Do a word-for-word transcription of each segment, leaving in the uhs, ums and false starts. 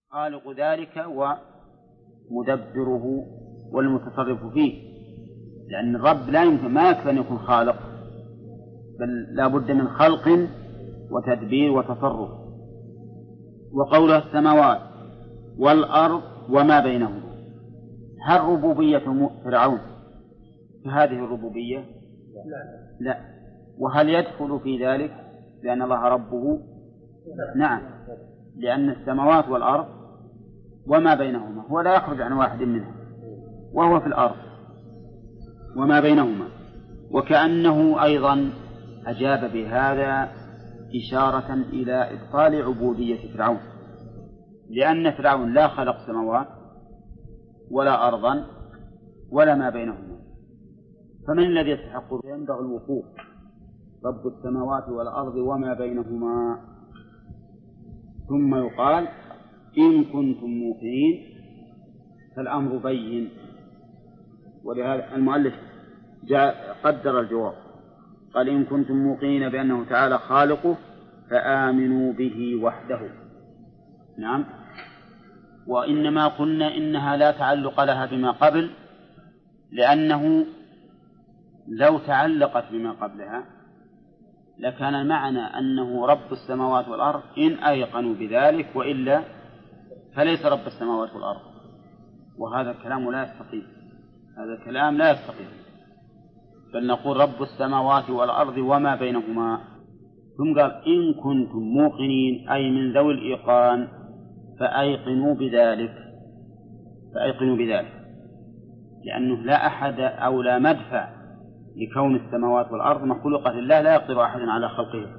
خالق ذلك ومدبره والمتصرف فيه، لأن الرب لا يمكن ما يكفي أن يكون خالق، بل لا بد من خلق وتدبير وتصرف. وقوله السماوات والأرض وما بينهما، هل ربوبية فرعون هذه الربوبية؟ لا. وهل يدخل في ذلك لأن الله ربه؟ نعم، لأن السماوات والأرض وما بينهما هو لا يخرج عن واحد منها، وهو في الأرض وما بينهما. وكأنه أيضا أجاب بهذا إشارة إلى إبطال عبودية فرعون، لأن فرعون لا خلق سماوات ولا أرضا ولا ما بينهما، فمن الذي يستحق؟ ينبغي الوقوف رب السماوات والأرض وما بينهما، ثم يقال إن كنتم موقنين فالأمر بين. ولهذا المؤلف قدر الجواب، قال إن كنتم موقنين بأنه تعالى خالقه فآمنوا به وحده. نعم. وإنما قلنا إنها لا تعلق لها بما قبل، لأنه لو تعلقت بما قبلها لكان المعنى أنه رب السماوات والأرض إن أيقنوا بذلك، وإلا فليس رب السماوات والأرض، وهذا الكلام لا يستقيم، هذا الكلام لا يستقيم، بل نقول رب السماوات والأرض وما بينهما. ثم قال إن كنتم موقنين أي من ذوي الإيقان فأيقنوا بذلك، فأيقنوا بذلك، لأنه لا أحد أو لا مدفع لكون السماوات والأرض مخلوقة لله، لا يقدر أحد على خلقها.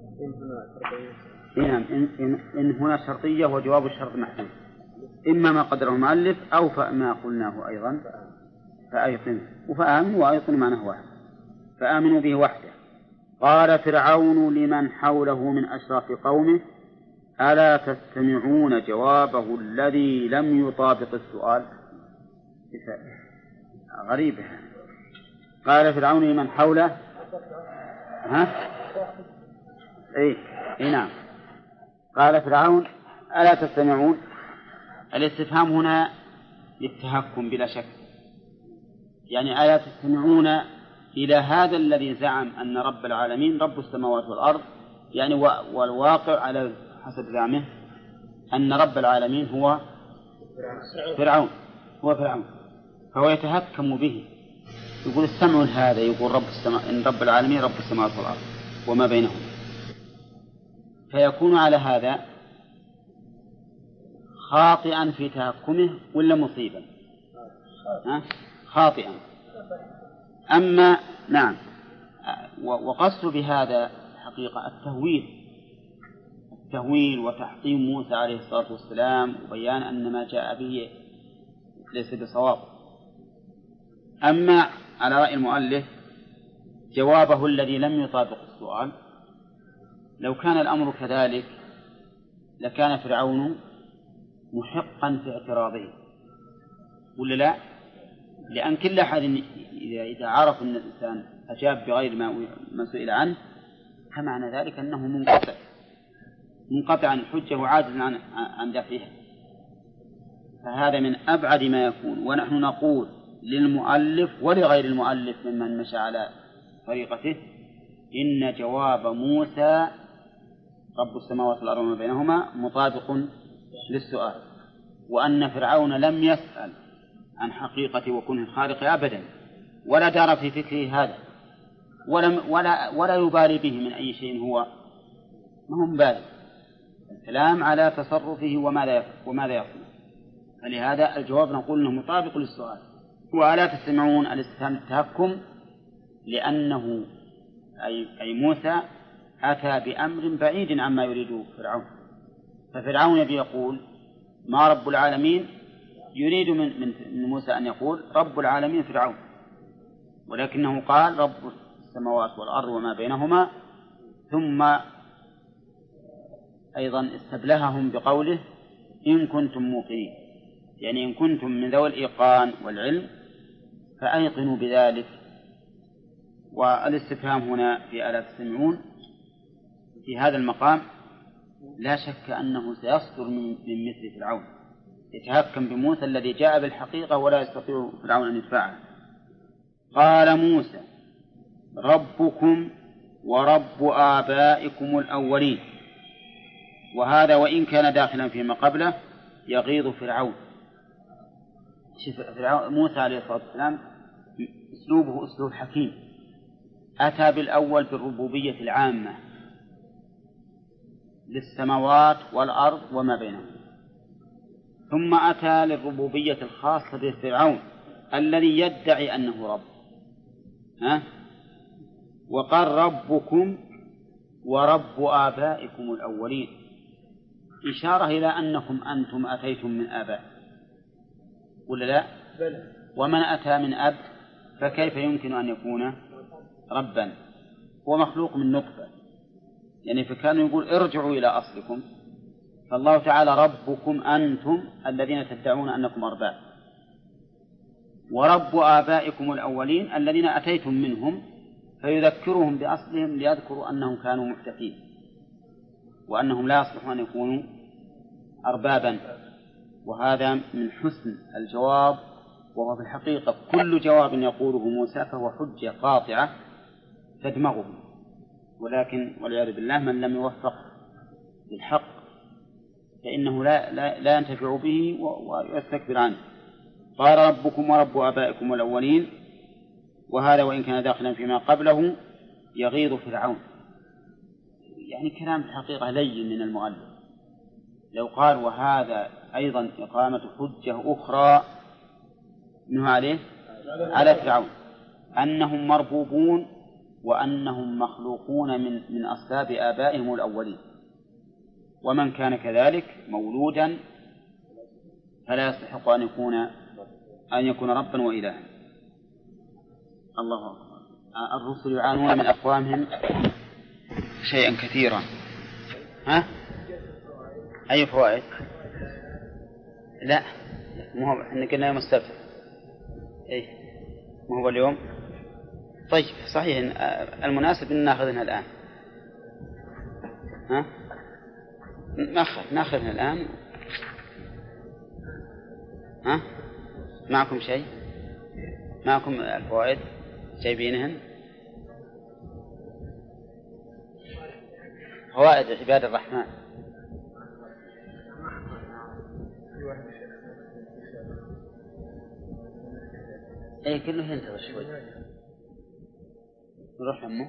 إن, إن, إن, إن هنا شرطية وجواب الشرط محدود، إما ما قدره المؤلف أو فما قلناه أيضا فأيقنوا، وفآمنوا وأيقنوا معناه واحد، فآمنوا به وحده. قال فرعون لمن حوله من أشراف قومه ألا تستمعون جوابه الذي لم يطابق السؤال. غريبة. قال فرعون لمن حوله ها إيه إيه نعم. قال فرعون ألا تستمعون، الاستفهام هنا للتهكم بلا شك، يعني ألا تستمعون إلى هذا الذي زعم أن رب العالمين رب السماوات والأرض، يعني والواقع على حسب زعمه أن رب العالمين هو فرعون، هو فرعون، فهو يتهكم به، يقول استمعوا لهذا، يقول رب السماء إن رب العالمين رب السماوات والأرض وما بينهم، فيكون على هذا خاطئا في تهكمه ولا مصيبا؟ خاطئا. أما نعم، وقصد بهذا حقيقة التهويل، التهويل وتحطيم موسى عليه الصلاة والسلام، وبيان أن ما جاء به ليس بصواب. أما على رأي المؤلف جوابه الذي لم يطابق السؤال، لو كان الأمر كذلك لكان فرعون محقا في اعتراضه ولا لا؟ لأن كل أحد إذا عرف أن الإنسان أجاب بغير ما سئل عنه فمعنى ذلك أنه منقطع منقطع عن الحجة وعاجز عن عن دفعها، فهذا من أبعد ما يكون. ونحن نقول للمؤلف ولغير المؤلف ممن مشى على طريقته إن جواب موسى رب السماوات والأرض وما بينهما مطابق للسؤال، وأن فرعون لم يسأل عن حقيقة وكونه الخالق أبدا، ولا دار في فكره هذا، ولا, ولا, ولا يبالي به من أي شيء، هو ما هو مبالي، الكلام على تصرفه وماذا وماذا يفعل. فلهذا الجواب نقول أنه مطابق للسؤال. وألا تستمعون الاستفهام التهكم، لأنه أي, أي موسى أتى بأمر بعيد عما يريده فرعون، ففرعون يبي يقول ما رب العالمين، يريد من, من موسى أن يقول رب العالمين فرعون، ولكنه قال رب السماوات والأرض وما بينهما، ثم أيضا استبلههم بقوله إن كنتم موقنين، يعني إن كنتم من ذوي الإيقان والعلم فأيقنوا بذلك. والاستفهام هنا في ألا تستمعون في هذا المقام لا شك أنه سيصدر من مثل فرعون، يتهكم بموسى الذي جاء بالحقيقة ولا يستطيع فرعون أن يدفعها. قال موسى ربكم ورب آبائكم الأولين. وهذا وإن كان داخلا فيما قبله يغيظ فرعون. فرعون موسى عليه الصلاة والسلام أسلوبه أسلوب حكيم، أتى بالأول بالربوبية العامة للسماوات والأرض وما بينهما، ثم أتى للربوبية الخاصة بفرعون الذي يدعي أنه رب، ها؟ وقال ربكم ورب آبائكم الأولين، إشارة إلى أنكم أنتم أتيتم من آباء ولا لا؟ ومن أتى من أب فكيف يمكن أن يكون ربا؟ هو مخلوق من نطفة، يعني فكانوا يقول ارجعوا إلى أصلكم. فالله تعالى ربكم أنتم الذين تدعون أنكم أرباب، ورب آبائكم الأولين الذين أتيتم منهم، فيذكرهم بأصلهم ليذكروا أنهم كانوا محدثين وأنهم لا يصلحون أن يكونوا أربابا. وهذا من حسن الجواب، وهو في الحقيقة كل جواب يقوله موسى فهو حجة قاطعة تدمغه، ولكن والعياذ بالله من لم يوفق للحق فإنه لا, لا, لا ينتفع به ويستكبر عنه. قال ربكم ورب آبائكم الأولين. وهذا وإن كان داخلا فيما قبله يغيظ فرعون، يعني كلام الحقيقة لين من المؤلف. لو قال وهذا أيضا إقامة حجة أخرى منه عليه على فرعون أنهم مربوبون وأنهم مخلوقون من من أصلاب آبائهم الأولين، ومن كان كذلك مولودا فلا يستحق أن يكون أن يكون ربا وإلها. الله أكبر. الرسل يعانون من أقوامهم شيئا كثيرا. ها؟ أي فوائد؟ لا، ما هو إحنا قلنا يوم السبت. إيه، ما هو اليوم. طيب صحيح، المناسب أن نأخذها الآن. ها؟ نأخذ نأخذها الآن. ها؟ معكم شيء؟ معكم الفوائد جايبينهن؟ فوائد عباد الرحمن. اي كله ينتظر شوي نروح أمه.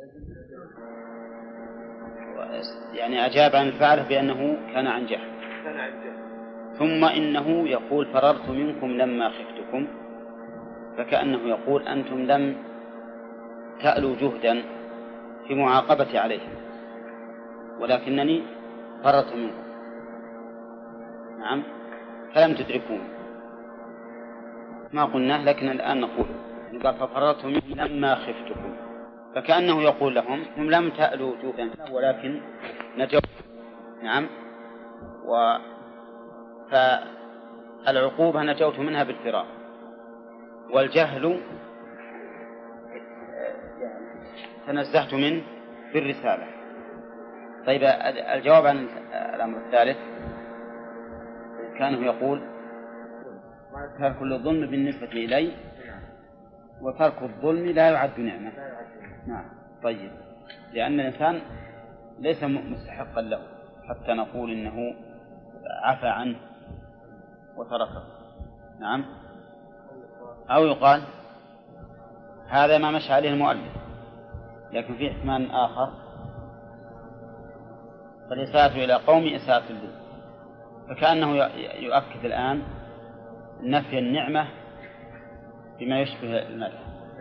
يعني أجاب عن الفعل بأنه كان عن جهل. ثم إنه يقول فررت منكم لما خفتكم، فكأنه يقول أنتم لم تألوا جهدا في معاقبة عليهم ولكنني فررت منكم، نعم، فلم تدركون ما قلناه، لكن الآن نقول قال ففررت منكم لما خفتكم، فكأنه يقول لهم هم لم تألوا جهدا ولكن نجوا، نعم، و فالعقوبة نجوت منها بالفرار، والجهل تنزهت منه بالرسالة. طيب الجواب عن الأمر الثالث كانه يقول ترك الظلم بالنسبة إلي وترك الظلم لا يعد نعمة. نعم. طيب لأن الإنسان ليس مستحقا له حتى نقول إنه عفى عنه وتركه، نعم، أو يقال هذا ما مشى عليه المؤلف، لكن في احتمال آخر، فالإساءة إلى قوم إساءة له، فكأنه يؤكد الآن نفي النعمة بما يشبه المدح،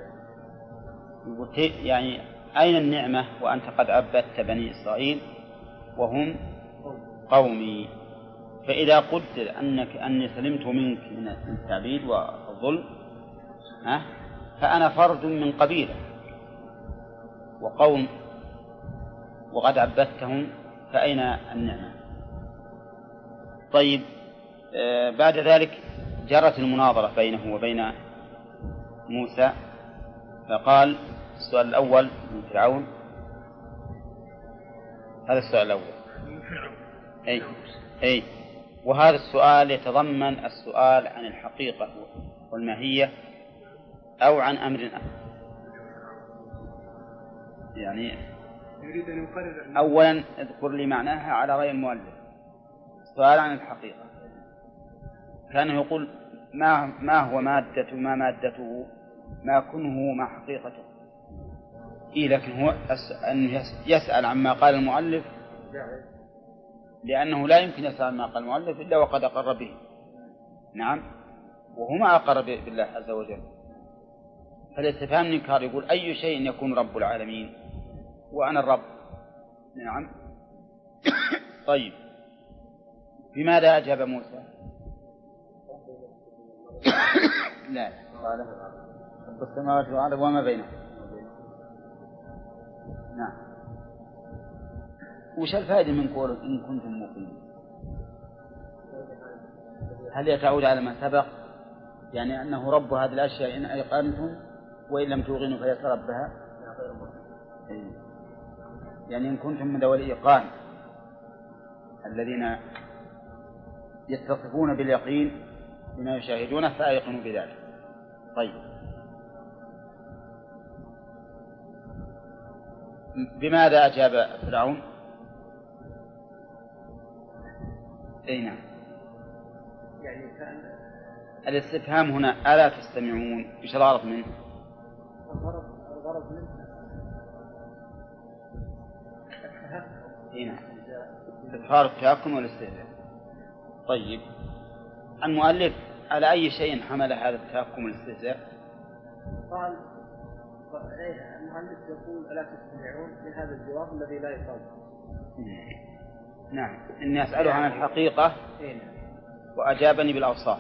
يعني أين النعمة وأنت قد عبدت بني إسرائيل وهم قومي؟ فإذا قدر أنك أني سلمت منك من التعبيد والظلم ها فأنا فرد من قبيلة وقوم وقد عبدتهم، فأين النعمة؟ طيب آه بعد ذلك جرت المناظرة بينه وبين موسى، فقال السؤال الأول من فرعون، هذا السؤال الأول أي أي وهذا السؤال يتضمن السؤال عن الحقيقة والماهية أو عن أمر آخر. يعني أولا اذكر لي معناها على رأي المؤلف. سؤال عن الحقيقة كان يقول ما ما هو مادة ما مادته ما كنه ما حقيقته. إيه لكن هو أن يسأل عما قال المؤلف لأنه لا يمكن يسأل عما قال المؤلف إلا وقد أقر به. نعم وهو ما أقر بالله عز وجل. فالاستفهام الإنكار يقول أي شيء يكون رب العالمين وأنا الرب. نعم. طيب بماذا أجاب موسى؟ لا قال رب السماوات والأرض وما بينهما. نعم. وش الفائدة من قول إن كنتم موقنين؟ هل يتعود على ما سبق يعني أنه رب هذه الأشياء إن أيقنتم وإن لم توقنوا فليس ربها؟ يعني إن كنتم من ذوي الإيقان الذين يتصفون باليقين بما يشاهدونه فأيقنوا بذلك. طيب بماذا أجاب فرعون؟ أي نعم. يعني كان الاستفهام هنا ألا تستمعون إيش الغرض منه؟ الغرض الغرض منه أي نعم إظهار التهكم والاستهزاء. طيب المؤلف على أي شيء حمل هذا التهكم والاستهزاء؟ قال المؤلف يقول ألا تستمعون لهذا الجواب الذي لا يصاب. نعم إني أسأله عن الحقيقة وأجابني بالأوصاف.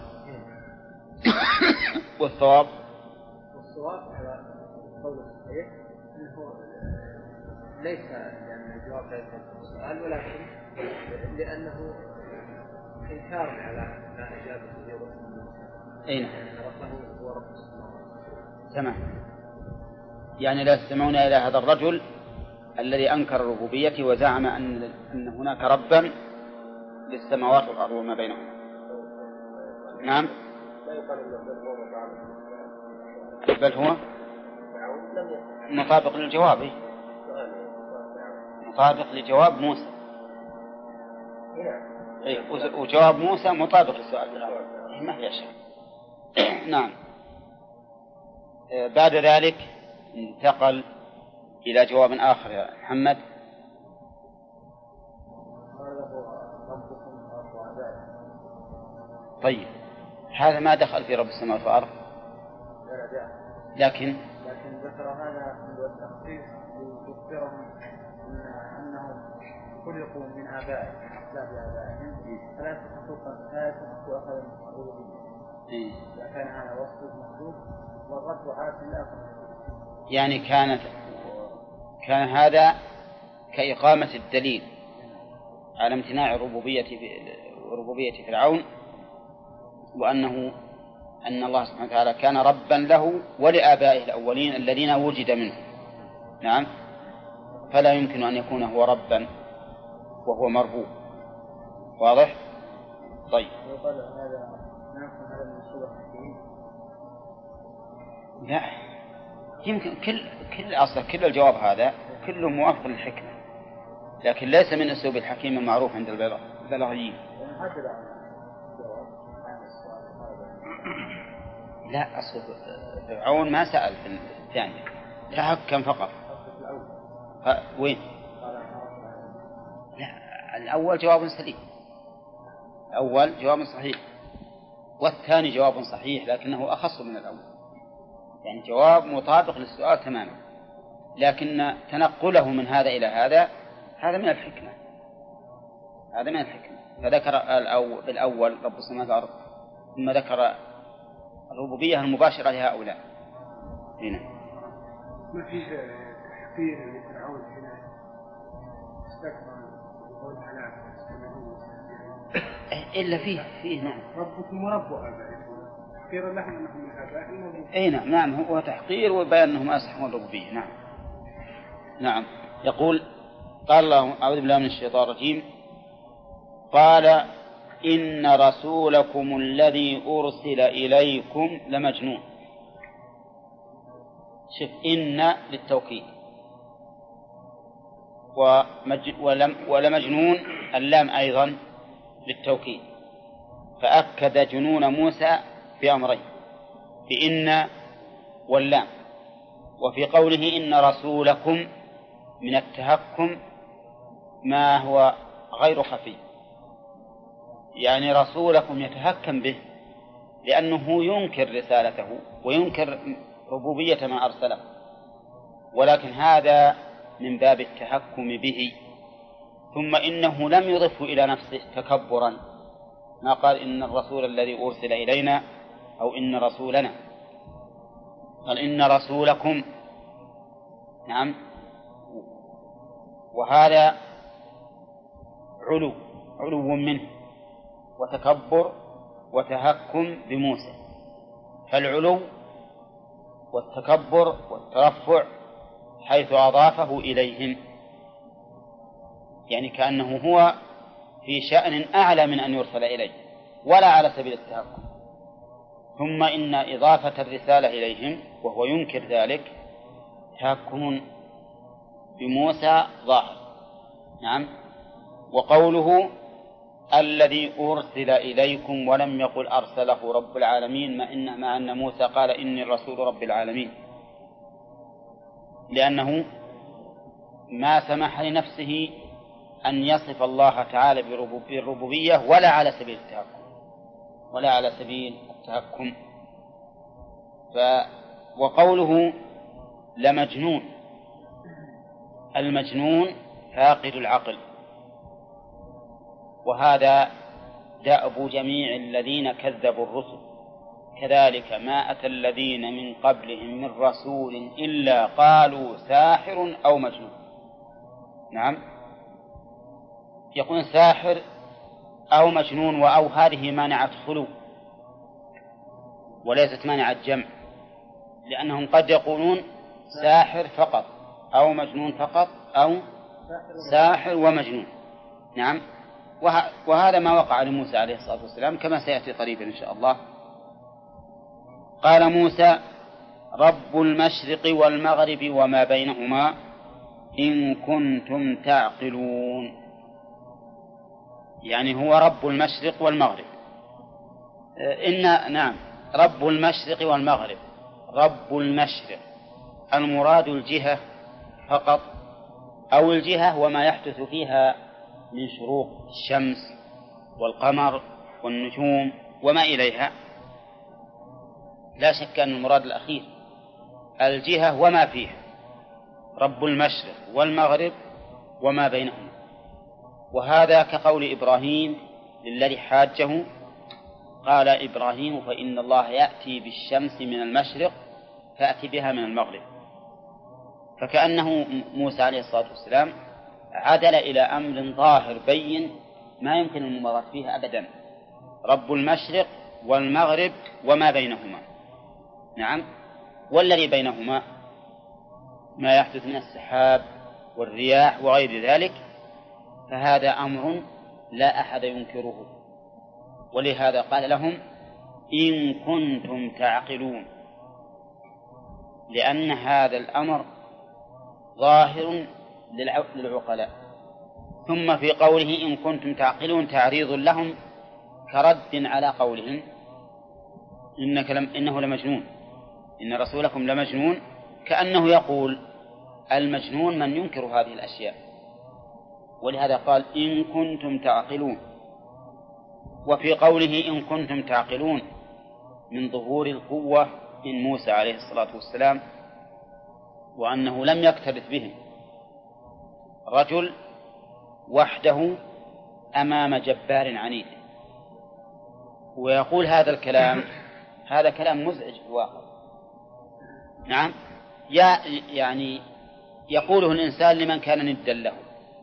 والصواب والصواب على قول الصحيح أنه ليس يعني الجواب ليس السؤال ولكن لأنه إنكار على ما أجاب به رسول الله. أي نعم. ربه هو رب السماوات. تمام. يعني لا يستمعون إلى هذا الرجل الذي أنكر الربوبية وزعم أن أن هناك ربا للسماوات والأرض وما بينهما. نعم. بل هو مطابق للجواب مطابق لجواب موسى. وجواب موسى مطابق للسؤال ما في شيء. نعم. بعد ذلك انتقل إلى جواب آخر يا محمد. طيب هذا ما دخل في رب السماوات والأرض لكن لكن ذكر هذا التخصيص ليذكرهم أنهم خلقوا من آبائهم لا بآبائهم فلا يستحقوا لا يستحقوا أخذ الربوبية. كان هذا وصف مخلوق والرب عاد لا يعني كانت كان هذا كإقامة الدليل على امتناع الربوبية ربوبية فرعون وأنه أن الله سبحانه وتعالى كان ربا له ولآبائه الأولين الذين وجد منه. نعم. فلا يمكن أن يكون هو ربا وهو مربوب. واضح؟ طيب لا يمكن كل كل أصلا كل الجواب هذا كله موافق للحكمة لكن ليس من أسلوب الحكيم المعروف عند البلاغيين. لا أصل فرعون ما سأل في الثاني تحكم فقط. وين؟ لا الأول جواب سليم. الأول جواب صحيح والثاني جواب صحيح لكنه أخص من الأول يعني جواب مطابق للسؤال تماما لكن تنقله من هذا إلى هذا هذا من الحكمة هذا من الحكمة. فذكر الأول رب السماوات والأرض ثم ذكر الربوبية المباشرة لهؤلاء. هنا ما فيه تحقير لفرعون هنا استكبر وقول هلاك إلا فيه فيه نعم ربكم ورب آبائكم تحقير لهم أنهم من آبائهم. أي نعم نعم هو تحقير وبيان أنهم أسحقوا الربوبية. نعم نعم. يقول قال الله أعوذ بالله من الشيطان الرجيم قال إن رسولكم الذي أرسل إليكم لمجنون. شف إن للتوكيد، ومج... ولم... ولمجنون اللام أيضا للتوكيد، فأكد جنون موسى بأمرين، بإن واللام. وفي قوله إن رسولكم من التهكم ما هو غير خفي، يعني رسولكم يتهكم به لأنه ينكر رسالته وينكر ربوبية ما أرسله، ولكن هذا من باب التهكم به. ثم إنه لم يضفه إلى نفسه تكبرا، ما قال إن الرسول الذي أرسل إلينا أو إن رسولنا، قال إن رسولكم. نعم، وهذا علو علو منه وتكبر وتهكم بموسى. فالعلو والتكبر والترفع حيث أضافه إليهم، يعني كأنه هو في شأن أعلى من أن يرسل إليه ولا على سبيل التهكم. ثم إن إضافة الرسالة إليهم وهو ينكر ذلك تهكم بموسى ظاهر. نعم. وقوله الذي أرسل إليكم ولم يقل أرسله رب العالمين، ما إن ما أن موسى قال إني الرسول رب العالمين، لأنه ما سمح لنفسه أن يصف الله تعالى بالربوبية ولا على سبيل التهكم ولا على سبيل التهكم. ف وقوله لمجنون، المجنون فاقد العقل، وهذا دأب جميع الذين كذبوا الرسل، كذلك ما أتى الذين من قبلهم من رسول إلا قالوا ساحر أو مجنون. نعم، يقول ساحر أو مجنون، وأو هذه مانعة خلو وليست مانعة جمع، لأنهم قد يقولون ساحر فقط أو مجنون فقط أو ساحر ومجنون. نعم، وهذا ما وقع لموسى عليه الصلاة والسلام كما سيأتي قريبا إن شاء الله. قال موسى رب المشرق والمغرب وما بينهما إن كنتم تعقلون، يعني هو رب المشرق والمغرب. إن نعم رب المشرق والمغرب. رب المشرق المراد الجهة فقط، أو الجهة وما يحدث فيها من شروق الشمس والقمر والنجوم وما إليها، لا شك أن المراد الأخير الجهة وما فيها، رب المشرق والمغرب وما بينهما. وهذا كقول إبراهيم للذي حاجه، قال إبراهيم فإن الله يأتي بالشمس من المشرق فأتي بها من المغرب، فكأنه موسى عليه الصلاة والسلام عدل إلى أمر ظاهر بين ما يمكن الممارسة فيها أبدا، رب المشرق والمغرب وما بينهما. نعم، والذي بينهما ما يحدث من السحاب والرياح وغير ذلك، فهذا أمر لا أحد ينكره، ولهذا قال لهم إن كنتم تعقلون، لأن هذا الأمر ظاهر للعقلاء. ثم في قوله إن كنتم تعقلون تعريض لهم كرد على قولهم إنك لم إنه لمجنون، إن رسولكم لمجنون، كأنه يقول المجنون من ينكر هذه الأشياء، ولهذا قال إن كنتم تعقلون. وفي قوله إن كنتم تعقلون من ظهور القوة من موسى عليه الصلاة والسلام، وأنه لم يكترث بهم، رجل وحده أمام جبار عنيد، ويقول هذا الكلام هذا كلام مزعج في الواقع. نعم، يعني يقوله الإنسان لمن كان ندا له،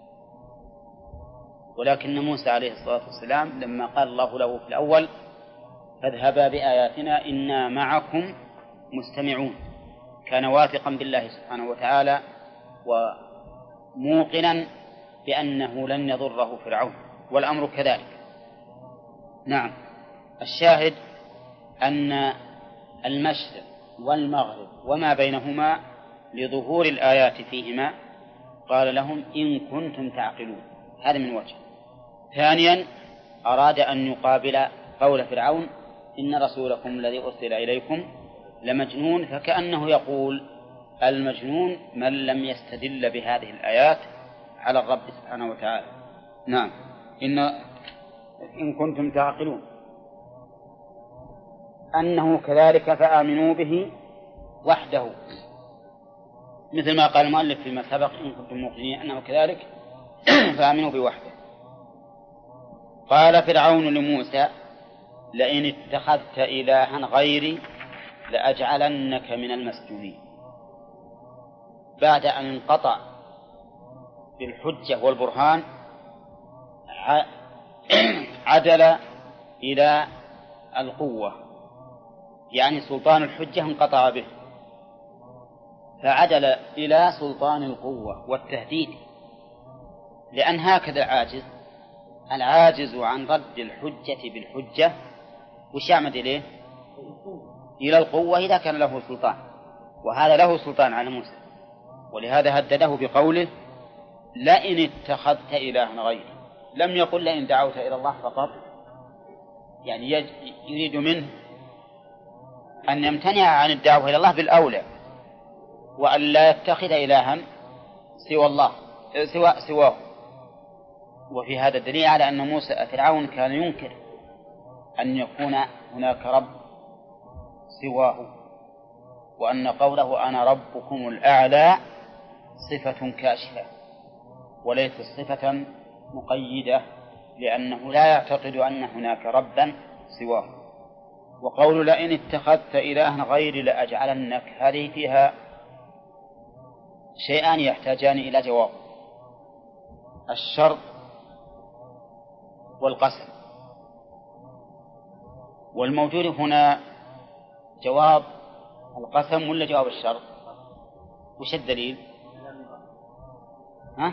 ولكن موسى عليه الصلاة والسلام لما قال الله له في الأول فاذهبا بآياتنا إنا معكم مستمعون، كان واثقا بالله سبحانه وتعالى وموقنا بأنه لن يضره فرعون والأمر كذلك. نعم. الشاهد أن المشرق والمغرب وما بينهما لظهور الآيات فيهما قال لهم إن كنتم تعقلون. هذا من وجه. ثانيا أراد أن يقابل قول فرعون إن رسولكم الذي أرسل إليكم لمجنون، فكأنه يقول المجنون من لم يستدل بهذه الآيات على الرب سبحانه وتعالى. نعم. إن, إن كنتم تعقلون أنه كذلك فآمنوا به وحده، مثل ما قال المؤلف فيما سبق إن كنتم موقنين أنه كذلك فآمنوا به وحده. قال فرعون لموسى لئن اتخذت إلها غيري لأجعلنك من المسجونين. بعد أن انقطع بالحجة والبرهان عدل إلى القوة، يعني سلطان الحجة انقطع به فعدل إلى سلطان القوة والتهديد، لأن هكذا العاجز العاجز عن رد الحجة بالحجة وش يعمد إليه؟ إلى القوة إذا كان له سلطان، وهذا له سلطان على موسى، ولهذا هدده بقوله لئن اتخذت إلها غيري. لم يقل لئن دعوت إلى الله فقط، يعني يريد منه أن يمتنع عن الدعوة إلى الله بالأولى، وأن لا يتخذ إلها سوى الله سوى سواه. وفي هذا الدليل على أن موسى فرعون كان ينكر أن يكون هناك رب سواه، وأن قوله أنا ربكم الأعلى صفة كاشفة وليست صفة مقيدة، لأنه لا يعتقد أن هناك ربا سواه. وقول لئن اتخذت إلها غيري لأجعلنك هذه فيها شيئان يحتاجان إلى جواب: الشرط والقسم. والموجود هنا جواب القسم ولا جواب الشرط؟ وش الدليل؟ ها؟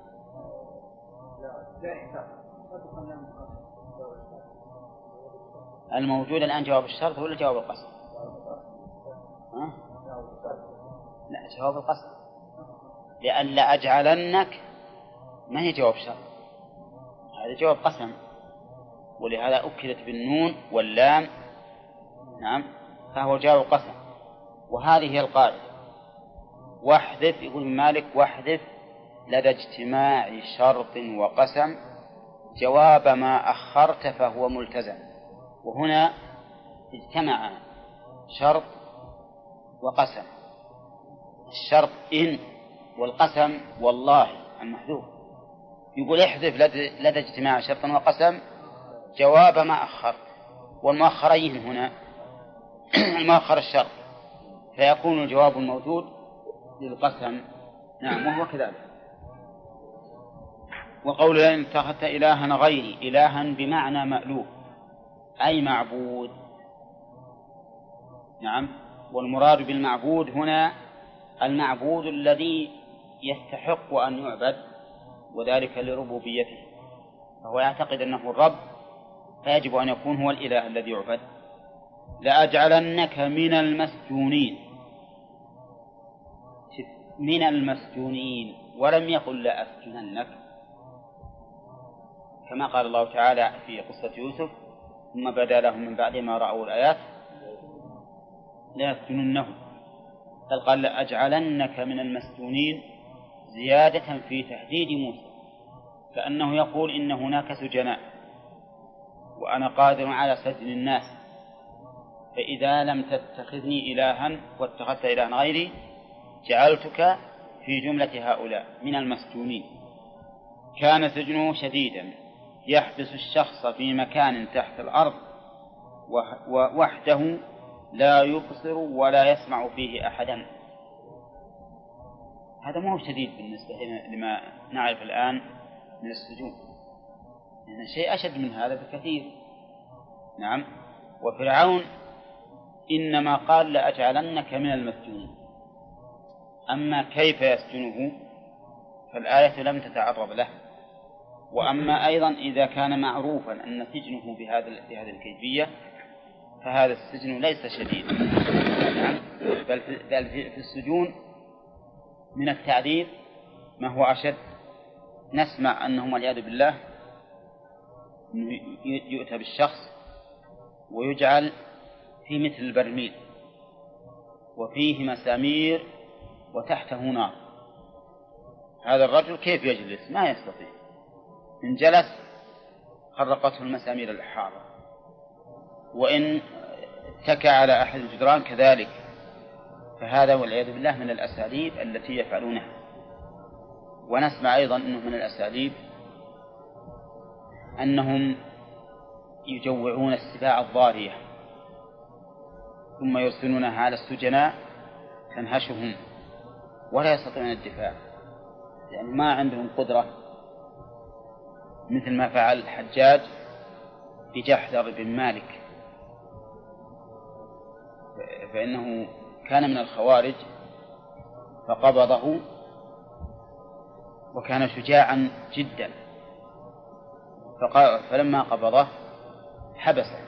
الموجود الآن جواب الشرط ولا جواب القسم؟ ها؟ لا، جواب القسم، لأن لأجعلنك ما هي جواب شرط، هذا جواب قسم، ولهذا أكدت بالنون واللام. نعم، فهو جواب قسم. وهذه هي القاعدة. واحذف، يقول مالك واحذف لدى اجتماع شرط وقسم جواب ما أخرت فهو ملتزم. وهنا اجتمع شرط وقسم، الشرط إن والقسم والله المحذوف. يقول احذف لدى اجتماع شرط وقسم جواب ما أخرت، والمؤخرين هنا المؤخر الشرط، فيكون الجواب الموجود للقسم. نعم، وهو كذلك. وقول لئن اتخذت إلها غيري، إلها بمعنى مألوف أي معبود. نعم، والمراد بالمعبود هنا المعبود الذي يستحق أن يعبد، وذلك لربوبيته، فهو يعتقد أنه الرب فيجب أن يكون هو الإله الذي يعبد. لأجعلنك من المسجونين، من المسجونين، ولم يقل لأسجننك، كما قال الله تعالى في قصة يوسف ثم بدا لهم من بعد ما رأوا الآيات ليسجننه، بل قال لأجعلنك من المسجونين زيادة في تهديد موسى، كأنه يقول إن هناك سجناء وأنا قادر على سجن الناس، فإذا لم تتخذني إلها واتخذت إلها غيري جعلتك في جملة هؤلاء من المسجونين. كان سجنه شديدا يحبس الشخص في مكان تحت الأرض ووحده لا يبصر ولا يسمع فيه أحدا. هذا ما هو شديد بالنسبة لما نعرف الآن من السجون، يعني شيء أشد من هذا بكثير. نعم. وفرعون إنما قال لأجعلنك من المسجونين، أما كيف يسجنه فالآية لم تتعرض له، وأما أيضا إذا كان معروفا أن سجنه بهذا بهذه الكيفية فهذا السجن ليس شديدا، بل في السجون من التعذيب ما هو أشد. نسمع أنهم والعياذ بالله يؤتى بالشخص ويجعل في مثل البرميل وفيه مسامير وتحته نار. هذا الرجل كيف يجلس؟ ما يستطيع، إن جلس خرقته المسامير الحارة، وإن اتكى على أحد الجدران كذلك. فهذا والعياذ بالله من الأساليب التي يفعلونها. ونسمع أيضا أنه من الأساليب أنهم يجوعون السباع الضارية ثم يرسلونها على السجناء تنهشهم ولا يستطيعون الدفاع، يعني ما عندهم قدرة، مثل ما فعل الحجاج بجحدر بن مالك، فإنه كان من الخوارج فقبضه وكان شجاعا جدا، فلما قبضه حبسه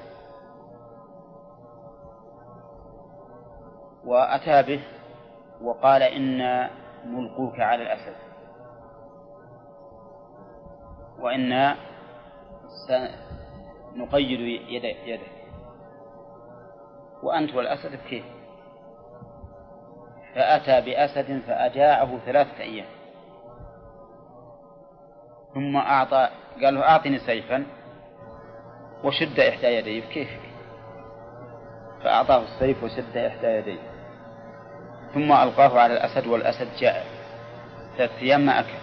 وأتى به وقال إنا نلقوك على الأسد وإنا سنقيد يدك وأنت والأسد كيف؟ فأتى بأسد فأجاعه ثلاثة أيام، ثم أعطى قال له أعطني سيفا وشد إحدى يديه كيف؟ فأعطاه السيف وشد إحدى يديه ثم ألقاه على الأسد والأسد جاء ثلاثة أيام ما أكل.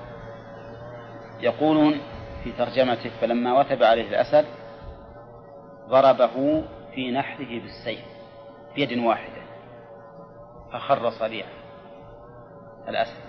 يقولون في ترجمته فلما وثب عليه الأسد ضربه في نحره بالسيف بيد واحدة فخر صريعا الأسد،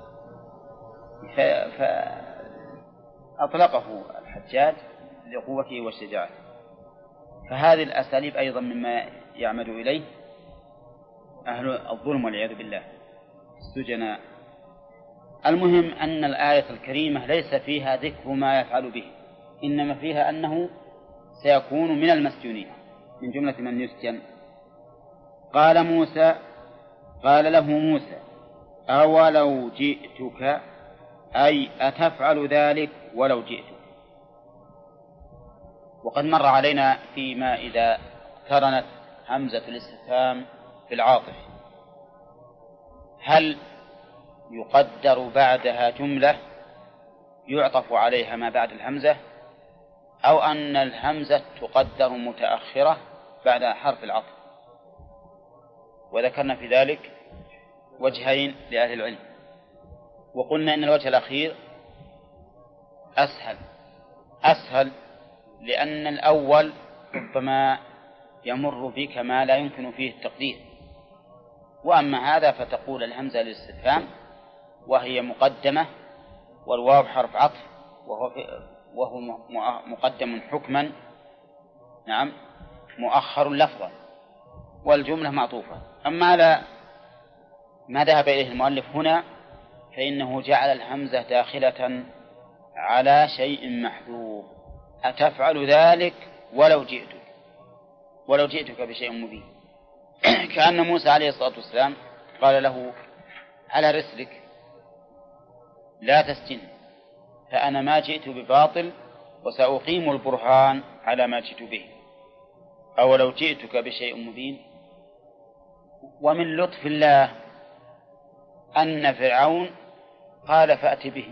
فأطلقه الحجاج لقوته وشجاعته. فهذه الأساليب أيضا مما يعمد إليه أهل الظلم والعياذ بالله السجناء. المهم أن الآية الكريمة ليس فيها ذكر ما يفعل به، إنما فيها أنه سيكون من المسجونين من جملة من يسجن. قال موسى قال له موسى أولو جئتك أي أتفعل ذلك ولو جئتك. وقد مر علينا فيما إذا اقترنت همزة الاستفهام في العاطف هل يقدر بعدها جملة يعطف عليها ما بعد الهمزة، أو أن الهمزة تقدر متأخرة بعد حرف العطف. وذكرنا في ذلك وجهين لأهل العلم، وقلنا إن الوجه الأخير أسهل أسهل لأن الأول ربما يمر بك ما لا يمكن فيه التقدير، وأما هذا فتقول الهمزة للاستفهام وهي مقدمة والواو حرف عطف وهو, وهو مقدم حكما نعم مؤخر لفظا والجملة معطوفة. أما لا ما ذهب إليه المؤلف هنا فإنه جعل الهمزة داخلة على شيء محذوف أتفعل ذلك ولو جئتك ولو جئتك بشيء مبين كأن موسى عليه الصلاة والسلام قال له على رسلك لا تسجن فأنا ما جئت بباطل وسأقيم البرهان على ما جئت به أو لو جئتك بشيء مبين. ومن لطف الله أن فرعون قال فأت به،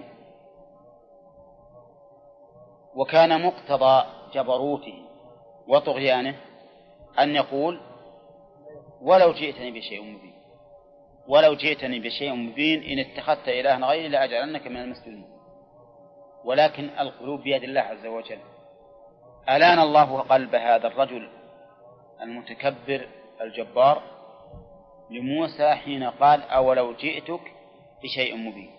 وكان مقتضى جبروته وطغيانه أن يقول ولو جئتني بشيء مبين ولو جئتني بشيء مبين إن اتخذت إلها غيري لأجعلنك من المسلمين. ولكن القلوب بيد الله عز وجل. ألان الله قلب هذا الرجل المتكبر الجبار لموسى حين قال أولو جئتك بشيء مبين.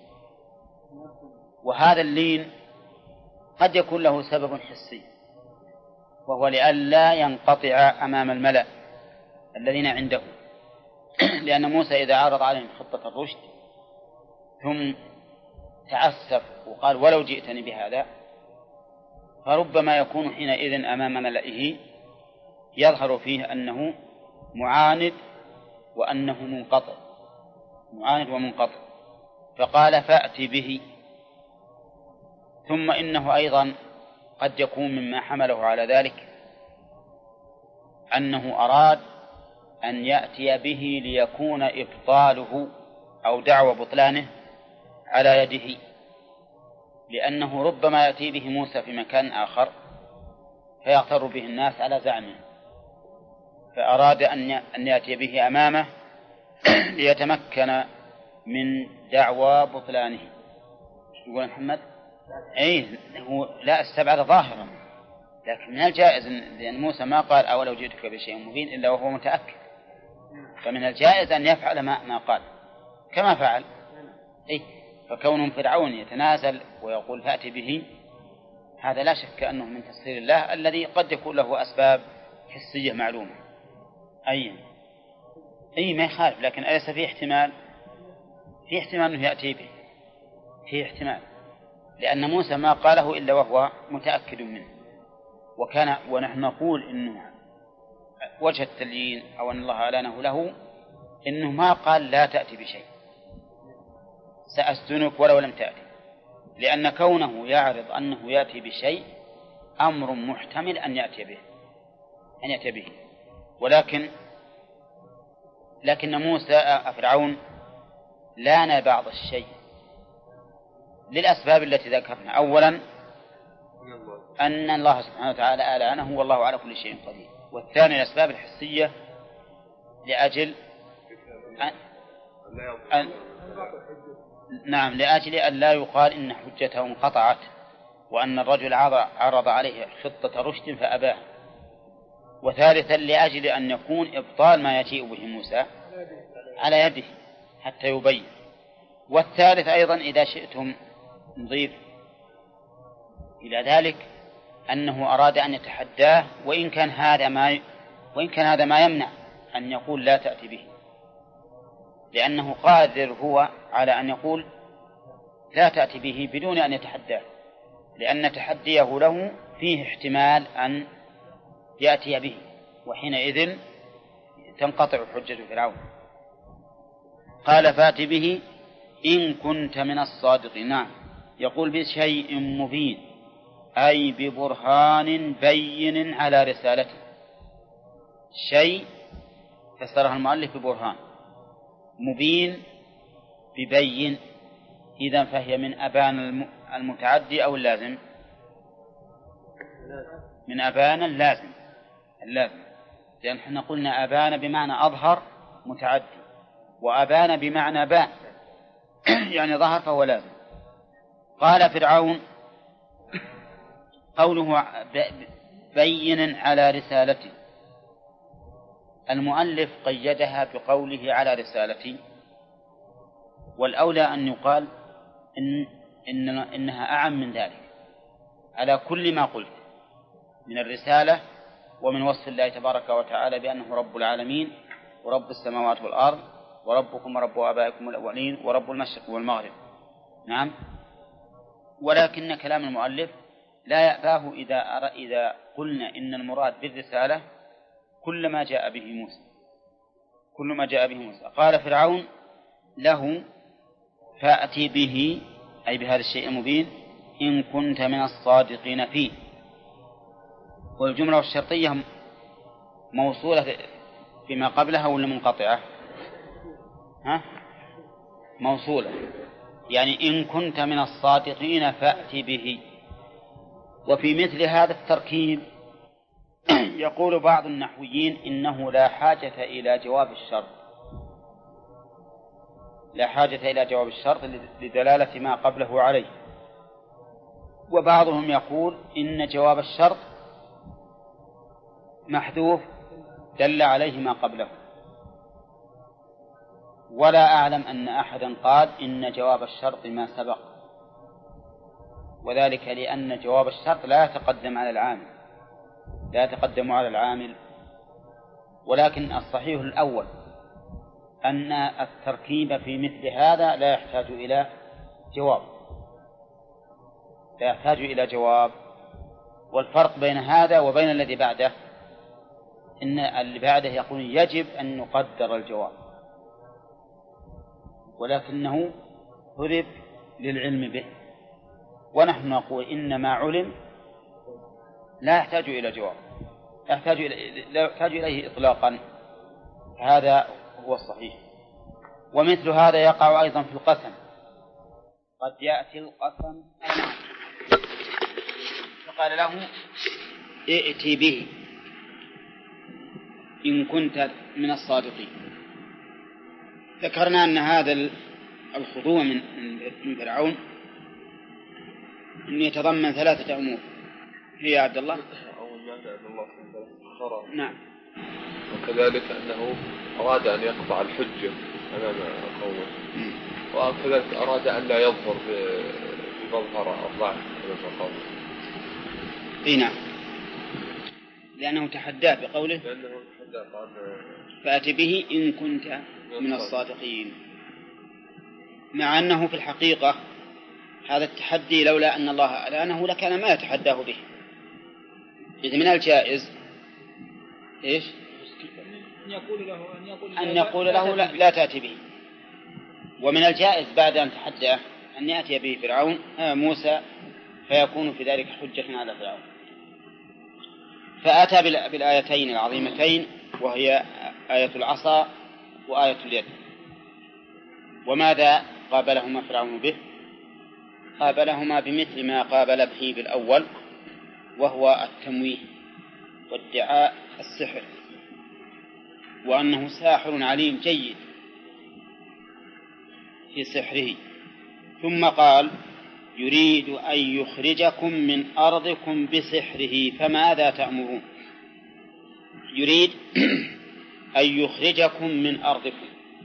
وهذا اللين قد يكون له سبب حسي، وهو لئلا ينقطع أمام الملأ الذين عنده، لأن موسى إذا عرض عليهم خطة الرشد ثم تعسف وقال ولو جئتني بهذا، فربما يكون حينئذ أمام ملئه يظهر فيه أنه معاند وأنه منقطع، معاند ومنقطع، فقال فأتي به. ثم إنه أيضا قد يكون مما حمله على ذلك أنه أراد أن يأتي به ليكون إبطاله أو دعوى بطلانه على يده، لأنه ربما يأتي به موسى في مكان آخر فيغتر به الناس على زعمه، فأراد أن يأتي به أمامه ليتمكن من دعوى بطلانه. يقول محمد أي هو لا استبعد ظاهرا، لكن من الجائز لأن موسى ما قال أولو جئتك بشيء مبين إلا وهو متأكد، فمن الجائز أن يفعل ما, ما قال كما فعل. أي فكون فرعون يتنازل ويقول فأتي به، هذا لا شك أنه من تسخير الله الذي قد يكون له أسباب حسية معلومة. أي أي ما يخالف، لكن أليس في احتمال في احتمال أنه يأتي به، في احتمال، لأن موسى ما قاله إلا وهو متأكد منه. وكان ونحن نقول إنه وجه التليين أو أن الله أعلنه له إنه ما قال لا تأتي بشيء، سأسجنك ولو لم تأتي، لأن كونه يعرض أنه يأتي بشيء أمر محتمل أن يأتي به أن يأتي به ولكن لكن موسى فرعون لان بعض الشيء للأسباب التي ذكرنا. أولا أن الله سبحانه وتعالى ألانه والله على كل شيء قدير، والثاني الأسباب الحسية لأجل أن... أن... نعم لأجل أن لا يقال إن حجته انقطعت وأن الرجل عرض عليه خطة رشد فأباه. وثالثا لأجل أن يكون إبطال ما يجيء به موسى على يده حتى يبين. والثالث أيضا إذا شئتم نضيف إلى ذلك أنه أراد أن يتحداه، وإن كان هذا ما وإن كان هذا ما يمنع أن يقول لا تأتي به، لأنه قادر هو على أن يقول لا تأتي به بدون أن يتحداه، لأن تحديه له فيه احتمال أن يأتي به، وحينئذ تنقطع حجة فرعون. قال فأتي به إن كنت من الصادقين. نعم يقول بشيء مبين أي ببرهان بين على رسالته. شيء فسرها المؤلف ببرهان، مبين ببين، إذن فهي من أبان المتعدي أو اللازم؟ من أبان اللازم اللازم لأن احنا قلنا أبان بمعنى أظهر متعدي، وأبان بمعنى بان يعني ظهر فهو لازم. قال فرعون قوله بين على رسالته، المؤلف قيدها بقوله على رسالتي، والأولى أن يقال إن إن إنها أعم من ذلك على كل ما قلت من الرسالة ومن وصف الله تبارك وتعالى بأنه رب العالمين ورب السماوات والأرض وربكم ورب آبائكم الأولين ورب المشرق والمغرب. نعم، ولكن كلام المؤلف لا يأباه إذا أرى إذا قلنا إن المراد بالرسالة كل ما جاء به موسى كل ما جاء به موسى. قال فرعون له فأتي به أي بهذا الشيء المبين إن كنت من الصادقين فيه. والجملة الشرطية موصولة فيما قبلها ولا منقطعة؟ ها؟ موصولة، يعني إن كنت من الصادقين فأتي به. وفي مثل هذا التركيب يقول بعض النحويين إنه لا حاجة إلى جواب الشرط لا حاجة إلى جواب الشرط لدلالة ما قبله عليه. وبعضهم يقول إن جواب الشرط محذوف دل عليه ما قبله. ولا أعلم أن أحدا قال إن جواب الشرط ما سبق، وذلك لأن جواب الشرط لا يتقدم على العامل لا يتقدم على العامل ولكن الصحيح الأول أن التركيب في مثل هذا لا يحتاج إلى جواب، لا يحتاج إلى جواب. والفرق بين هذا وبين الذي بعده إن اللي بعده يقول يجب أن نقدر الجواب، ولكنه هرب للعلم به، ونحن نقول إن ما علم لا يحتاج إلى جواب، لا يحتاج إلى لا يحتاج إليه إطلاقا. هذا هو الصحيح. ومثل هذا يقع أيضا في القسم، قد يأتي القسم فقال له ائتي به إن كنت من الصادقين. ذكرنا أن هذا الخضوع من من فرعون أن يتضمن ثلاثة أمور. هي عبد الله أول ما أن الله خرج. نعم. وكذلك أنه أراد أن يقطع الحجة أمام قومه، وكذلك أراد أن لا يظهر بمظهر الضعف أمام قومه. إيه نعم، لأنه تحداه بقوله لأنه تحداه قال فأتي به إن كنت من الصادقين، مع أنه في الحقيقة هذا التحدي لولا أن الله أعلانه لكان ما يتحداه به. إذ من الجائز إيش؟ أن يقول له أن يقول, أن يقول له لا, لا تأتي به. ومن الجائز بعد أن تحداه أن يأتي به فرعون آه موسى فيكون في ذلك حجة على فرعون. فأتى بالآيتين العظيمتين وهي آية العصا وآية اليد. وماذا قابلهما فرعون به؟ قابلهما بمثل ما قابل به بالأول، وهو التمويه وادعاء السحر، وأنه ساحر عليم جيد في سحره. ثم قال يريد أن يخرجكم من أرضكم بسحره فماذا تأمرون. يريد أن يخرجكم من أرضكم،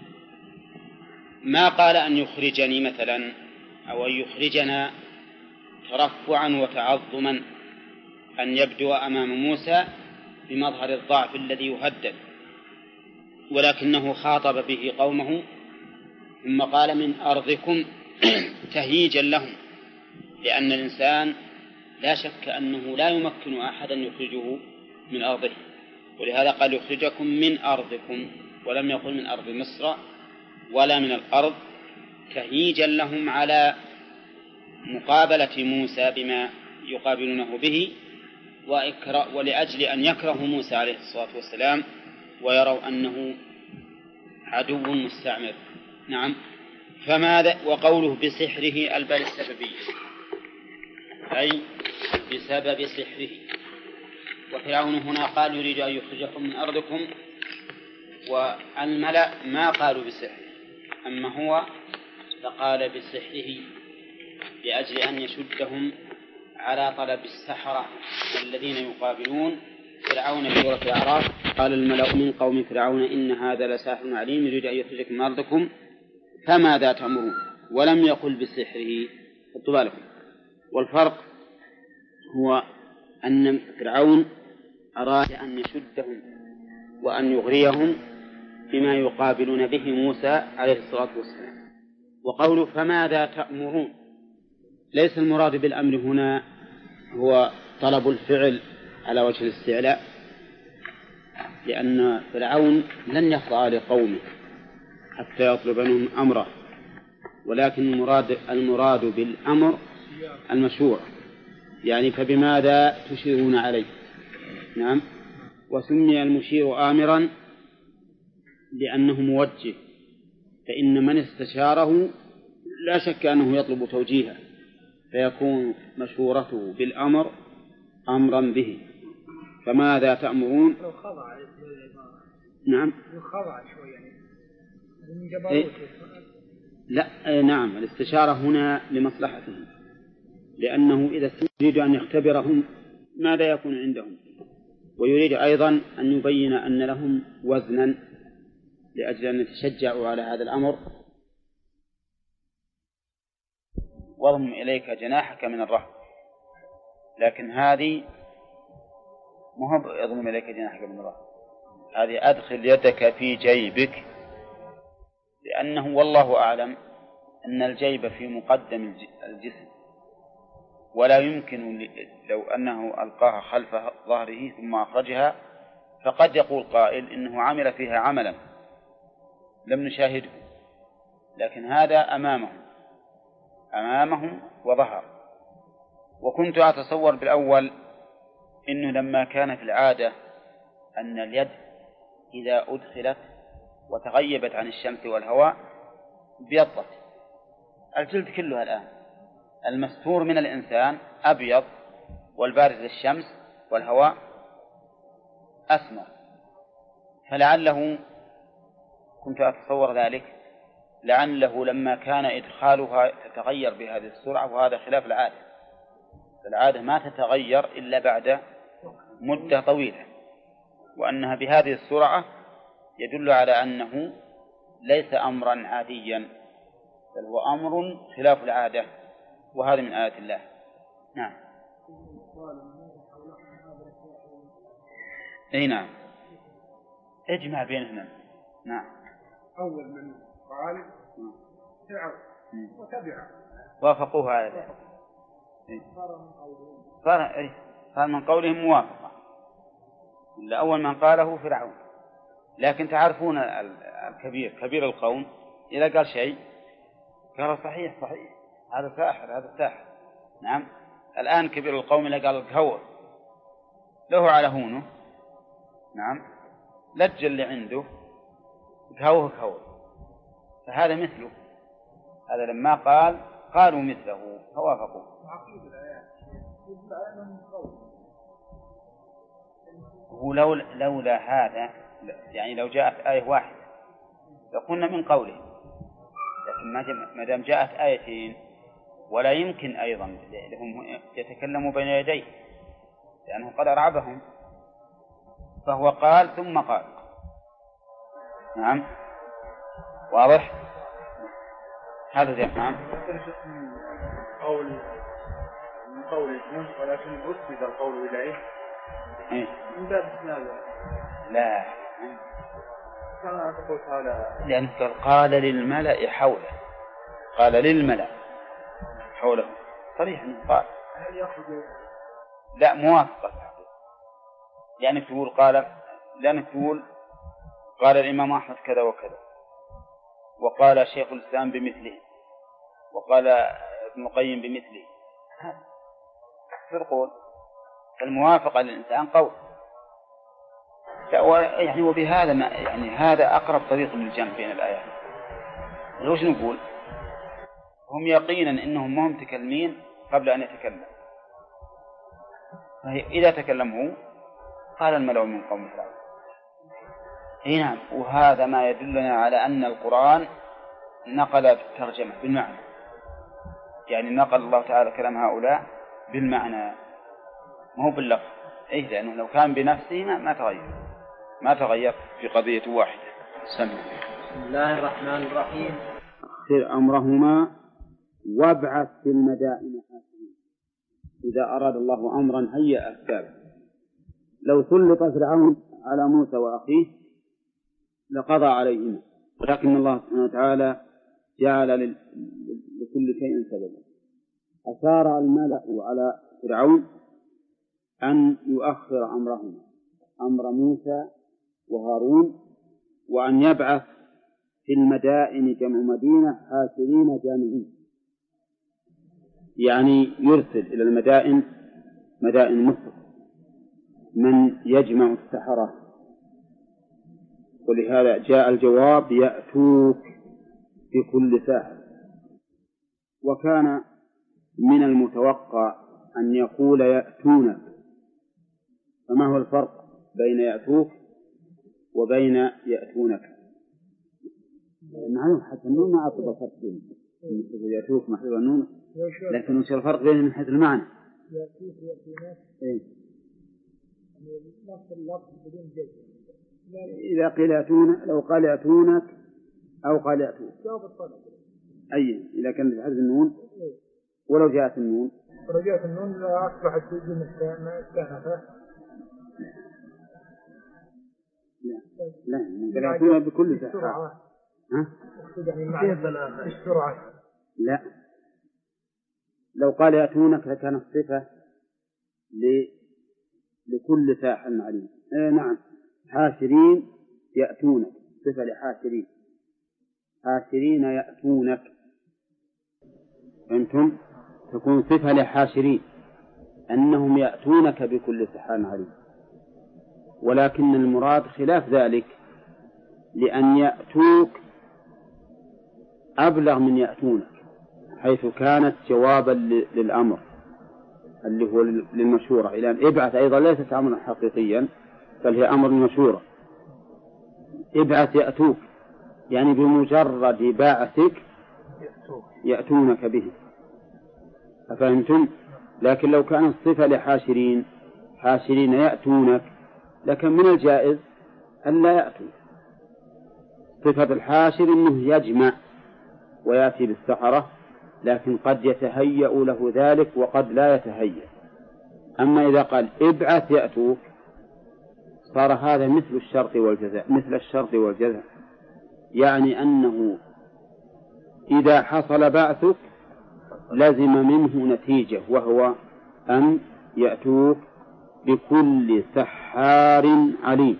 ما قال أن يخرجني مثلا أو أن يخرجنا ترفعا وتعظما، أن يبدو أمام موسى بمظهر الضعف الذي يهدد، ولكنه خاطب به قومه ثم قال من أرضكم تهييجا لهم، لأن الإنسان لا شك أنه لا يمكن أحدا يخرجه من أرضه، ولهذا قال يخرجكم من أرضكم ولم يقل من أرض مصر ولا من الأرض، تهييجا لهم على مقابلة موسى بما يقابلونه به، ولأجل أن يكرهوا موسى عليه الصلاة والسلام ويروا أنه عدو مستعمر. نعم. فماذا وقوله بسحره الباء السببية أي بسبب سحره. وفرعون هنا قال يريد أن يخرجكم من أرضكم، والملأ ما قالوا بسحره، أما هو فقال بسحره لأجل أن يشدهم على طلب السحرة الذين يقابلون فرعون في سورة الأعراف. قال الملأ من قوم فرعون إن هذا لساحر عليم يريد أن يخرجكم من أرضكم فماذا تأمرون، ولم يقل بسحره. خذوا بالكم. والفرق هو أن فرعون أراد أن يشدهم وأن يغريهم بما يقابلون به موسى عليه الصلاة والسلام. وقوله فماذا تأمرون ليس المراد بالأمر هنا هو طلب الفعل على وجه الاستعلاء، لأن فرعون لن يخضع لقومه حتى يطلب منهم أمره، ولكن المراد, المراد بالأمر المشروع، يعني فبماذا تشيرون عليه. نعم. وسمي المشير آمرا لأنه موجه، فإن من استشاره لا شك أنه يطلب توجيها، فيكون مشورته بالأمر أمرا به. فماذا تأمرون. نعم. إيه؟ لا نعم، الاستشارة هنا لمصلحتهم، لأنه إذا يريد أن يختبرهم ماذا يكون عندهم، ويريد أيضا أن يبين أن لهم وزنا لأجل أن يتشجعوا على هذا الأمر. واضم إليك جناحك من الرهب، لكن هذه مهم. اضم إليك جناحك من الرهب هذه أدخل يدك في جيبك، لأنه والله أعلم أن الجيب في مقدم الجسم، ولا يمكن لو أنه ألقاها خلف ظهره ثم أخرجها، فقد يقول قائل إنه عمل فيها عملا لم نشاهده، لكن هذا أمامهم أمامهم وظهر. وكنت أتصور بالأول إنه لما كان في العادة أن اليد إذا أدخلت وتغيبت عن الشمس والهواء ابيضت. الجلد كلها الآن المستور من الإنسان أبيض، والبارز للشمس والهواء أسمر، فلعله كنت أتصور ذلك لعله لما كان إدخالها تتغير بهذه السرعة، وهذا خلاف العادة. العادة ما تتغير إلا بعد مدة طويلة، وأنها بهذه السرعة يدل على أنه ليس أمرا عاديا، بل هو أمر خلاف العادة، وهذا من آيات الله. نعم. أي نعم، اجمع بينهما. نعم. أول من قال فرعون وتبعه وافقوه على ذلك، صار من قولهم موافقة. أول من قاله فرعون، لكن تعرفون الكبير كبير القوم إذا قال شيء قال صحيح صحيح هذا ساحر هذا ساحر. نعم. الآن كبير القوم إذا قال الكهوة له على هونه، نعم، لج اللي عنده كهوه كهوه، فهذا مثله. هذا لما قال قالوا مثله فوافقوا. هو لولا هذا يعني لو جاءت آية واحدة لقلنا من قوله، لكن ما دام جاءت آيتين ولا يمكن أيضا لهم يتكلموا بين يديه لأنه قد أرعبهم، فهو قال ثم قال. نعم واضح هذا زي نعم. قول من قول يكون ولكن أسند القول إليه إيه؟ من باب هذا لا كما تقول هذا، لأنه قال للملأ حوله، قال للملأ حوله صريح أنه قال. هل يأخذ لا موافقة، يعني تقول قال، لأنك تقول قال الإمام أحمد كذا وكذا، وقال شيخ الإسلام بمثله، وقال ابن القيم بمثله، في القول الموافقة للإنسان قول. يعني وبهذا ما يعني هذا أقرب طريق للجمع بين الآيات. وش نقول؟ هم يقينا إنهم ما هم متكلمين قبل أن يتكلم، إذا تكلم هو قال الملأ من قوم فرعون. اي نعم. وهذا ما يدلنا على أن القرآن نقل بالترجمة بالمعنى، يعني نقل الله تعالى كلام هؤلاء بالمعنى ما هو باللفظ. إيه لأنه لو كان بنفسه ما, ما تغير ما تغير في قضية واحدة. سمع. بسم الله الرحمن الرحيم. أخر أمرهما وابعث في المدائن حاشرين. إذا أراد الله أمرا هيأ أسبابه. لو سلط فرعون على موسى وأخيه لقضى عليهما، ولكن الله سبحانه وتعالى جعل لكل شيء سببا. أشار الملأ على فرعون أن يؤخر أمرهما، أمر موسى وهارون، وأن يبعث في المدائن جمع مدينة حاشرين جامعين، يعني يرسل إلى المدائن مدائن مصر من يجمع السحرة. ولهذا جاء الجواب يأتوك بكل ساحر. وكان من المتوقع أن يقول يأتونك، فما هو الفرق بين يأتوك وبين يأتونك؟ معلوم حتى النون ما أعطب الفرق بينهم، يأتوك محذوف النون، لكن وش الفرق بينهم من حيث المعنى؟ يأتوك يأتونك إيه؟ نفس اللفظ بدون جزء. إذا قيل يأتونك، لو قال يأتونك أو قال يأتوك جواب الطلب. أي إذا كان بحذف النون، ولو جاءت النون ولو جاءت النون أصبحت جزء مستأنفة. لا لا يأتون بكل سحر. ها؟ يعني معنى السرعة. لا لو قال يأتونك لكان الصفة ل... لكل ساحر عليم. إيه نعم، حاشرين يأتونك صفة لحاشرين، حاشرين يأتونك، فهمتم؟ تكون صفة لحاشرين أنهم يأتونك بكل سحر عليم، ولكن المراد خلاف ذلك، لأن يأتوك أبلغ من يأتونك، حيث كانت جوابا للأمر اللي هو للمشورة، إلى أن ابعث أيضا ليست أمرا حقيقيا بل هي أمر مشورة. ابعث يأتوك يعني بمجرد بعثك يأتونك به، أفهمتم؟ لكن لو كان الصفة لحاشرين حاشرين يأتونك لكن من الجائز أن لا يأتوا. صفة الحاشر أنه يجمع ويأتي بالسحرة، لكن قد يتهيأ له ذلك وقد لا يتهيأ. أما إذا قال ابعث يأتوك صار هذا مثل الشرط والجزاء، مثل الشرط والجزاء، يعني أنه إذا حصل بعثك لزم منه نتيجة، وهو أن يأتوك بكل سحار عليم.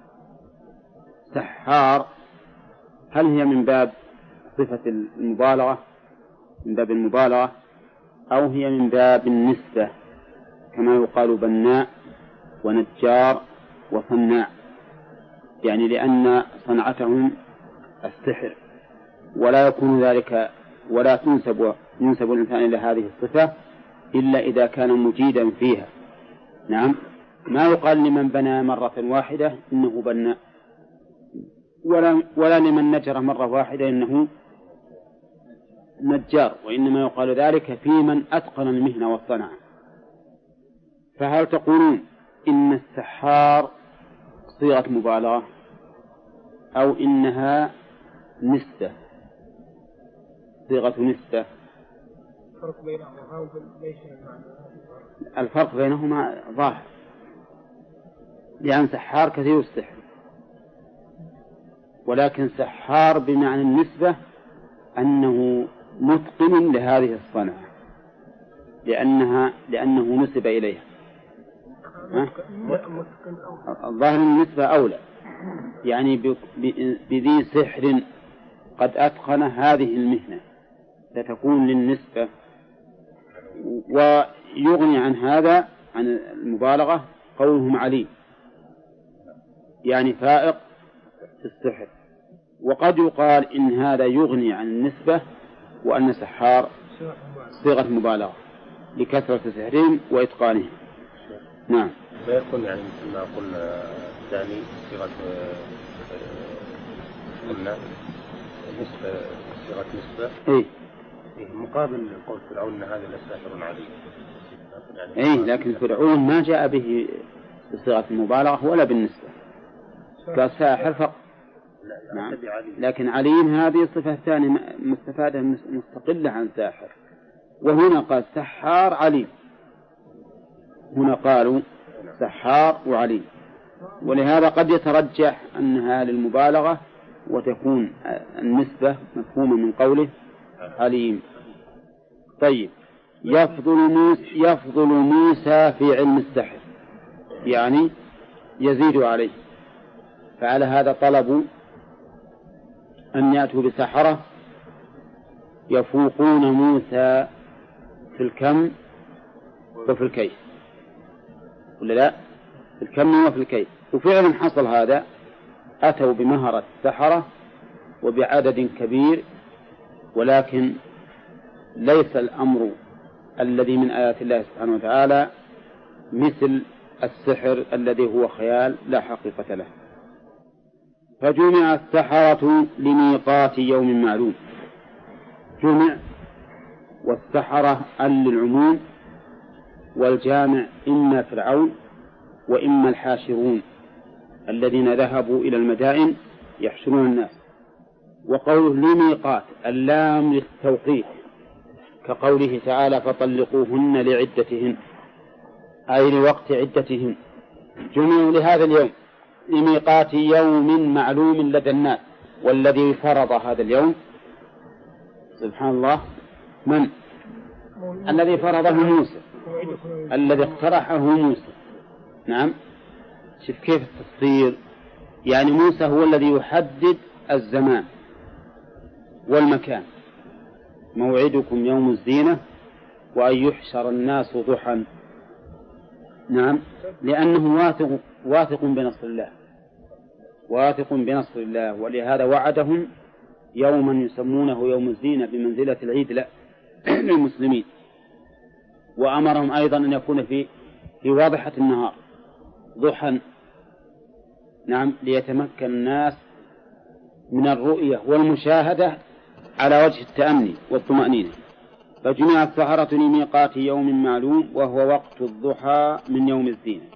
سحار هل هي من باب صفة المبالغة، من باب المبالغة، أو هي من باب النسبة كما يقال بناء ونجار وصناع، يعني لأن صنعتهم السحر، ولا يكون ذلك ولا تنسب ينسب الإنسان إلى هذه الصفة إلا إذا كان مجيدا فيها. نعم، ما يقال لمن بنى مرة واحدة إنه بناء، ولا, ولا لمن نجر مرة واحدة إنه نجار، وإنما يقال ذلك في من أتقن المهنة والصنعة. فهل تقولون إن السحار صيغة مبالغة أو إنها نسبة، صيغة نسبة؟ الفرق بينهما ليس المعنى. الفرق بينهما ظاهر، لأن سحار كثير السحر، ولكن سحار بمعنى النسبة أنه متقن لهذه الصنعة، لأنها لأنه نسب إليها. الظاهر النسبة أولى، يعني بذي سحر قد أتقن هذه المهنة ستكون للنسبة. ويغني عن هذا عن المبالغة قولهم عليم، يعني فائق في السحر. وقد يقال إن هذا يغني عن النسبة وأن سحار صيغة مبالغة لكثرة سحرهم وإتقانهم. نعم، لا يكون يعني مثل ما قلنا الثاني صيغة قلنا نسبة، صيغة نسبة إيه؟ مقابل قول فرعون هذا لساحر عليم. إيه، لكن فرعون ما جاء به بصيغة المبالغة ولا بالنسبة، قال ساحر فقط. نعم، لكن عليم هذه صفة ثانية مستفادة مستقلة عن ساحر، وهنا قال سحار عليم، هنا قالوا سحار وعليم، ولهذا قد يترجح أنها للمبالغة وتكون النسبة مفهومة من قوله عليم. طيب، يفضل موسى, يفضل موسى في علم السحر، يعني يزيد عليه، فعلى هذا طلبوا أن يأتوا بسحرة يفوقون موسى في الكم وفي الكيف، ولا لا؟ في الكم وفي الكيف. وفعلا حصل هذا، أتوا بمهرة السحرة وبعدد كبير، ولكن ليس الأمر الذي من آيات الله سبحانه وتعالى مثل السحر الذي هو خيال لا حقيقة له. فجمع السحرة لميقات يوم معلوم، جمع والسحرة أل للعموم، والجامع إما فرعون وإما الحاشرون الذين ذهبوا إلى المدائن يحشرون الناس. وقوله لميقات اللام للتوقيت، كقوله تعالى فطلقوهن لعدتهن، أي لوقت عدتهن. جمعوا لهذا اليوم لميقات يوم معلوم لدى الناس، والذي فرض هذا اليوم سبحان الله من؟ الذي فرضه موسى، الذي اقترحه موسى. نعم. شوف كيف التفصيل، يعني موسى هو الذي يحدد الزمان والمكان. موعدكم يوم الزينة وأن يحشر الناس ضحى. نعم، لأنه واثق واثق بنصر الله، واثق بنصر الله، ولهذا وعدهم يوما يسمونه يوم الزينة بمنزلة العيد للمسلمين. وأمرهم أيضا أن يكون في في واضحة النهار ضحى. نعم، ليتمكن الناس من الرؤية والمشاهدة على وجه التأمن والطمأنينة. فجمع السحرة لميقات يوم معلوم وهو وقت الضحى من يوم الزينة.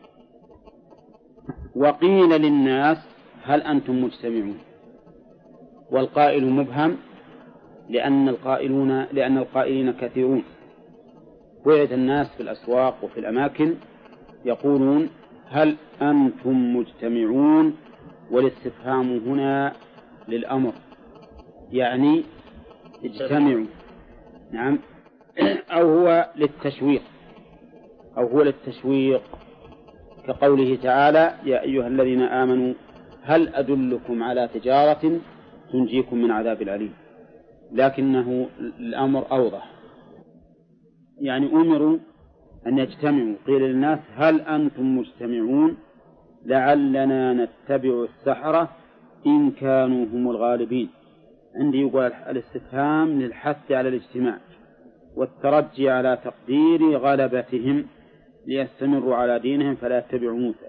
وقيل للناس هل أنتم مجتمعون؟ والقائل مبهم لأن القائلون لأن القائلين كثيرون. وعد الناس في الأسواق وفي الأماكن يقولون هل أنتم مجتمعون، والاستفهام هنا للأمر، يعني اجتمعوا. نعم، أو هو للتشويق أو هو للتشويق كقوله تعالى يا أيها الذين آمنوا هل أدلكم على تجارة تنجيكم من عذاب أليم. لكنه الأمر أوضح، يعني أمروا أن يجتمعوا. قيل للناس هل أنتم مجتمعون لعلنا نتبع السحرة إن كانوا هم الغالبين. عندي يقول الاستفهام للحث على الاجتماع والترجي على تقدير غلبتهم ليستمروا على دينهم فلا يتبعوا موسى.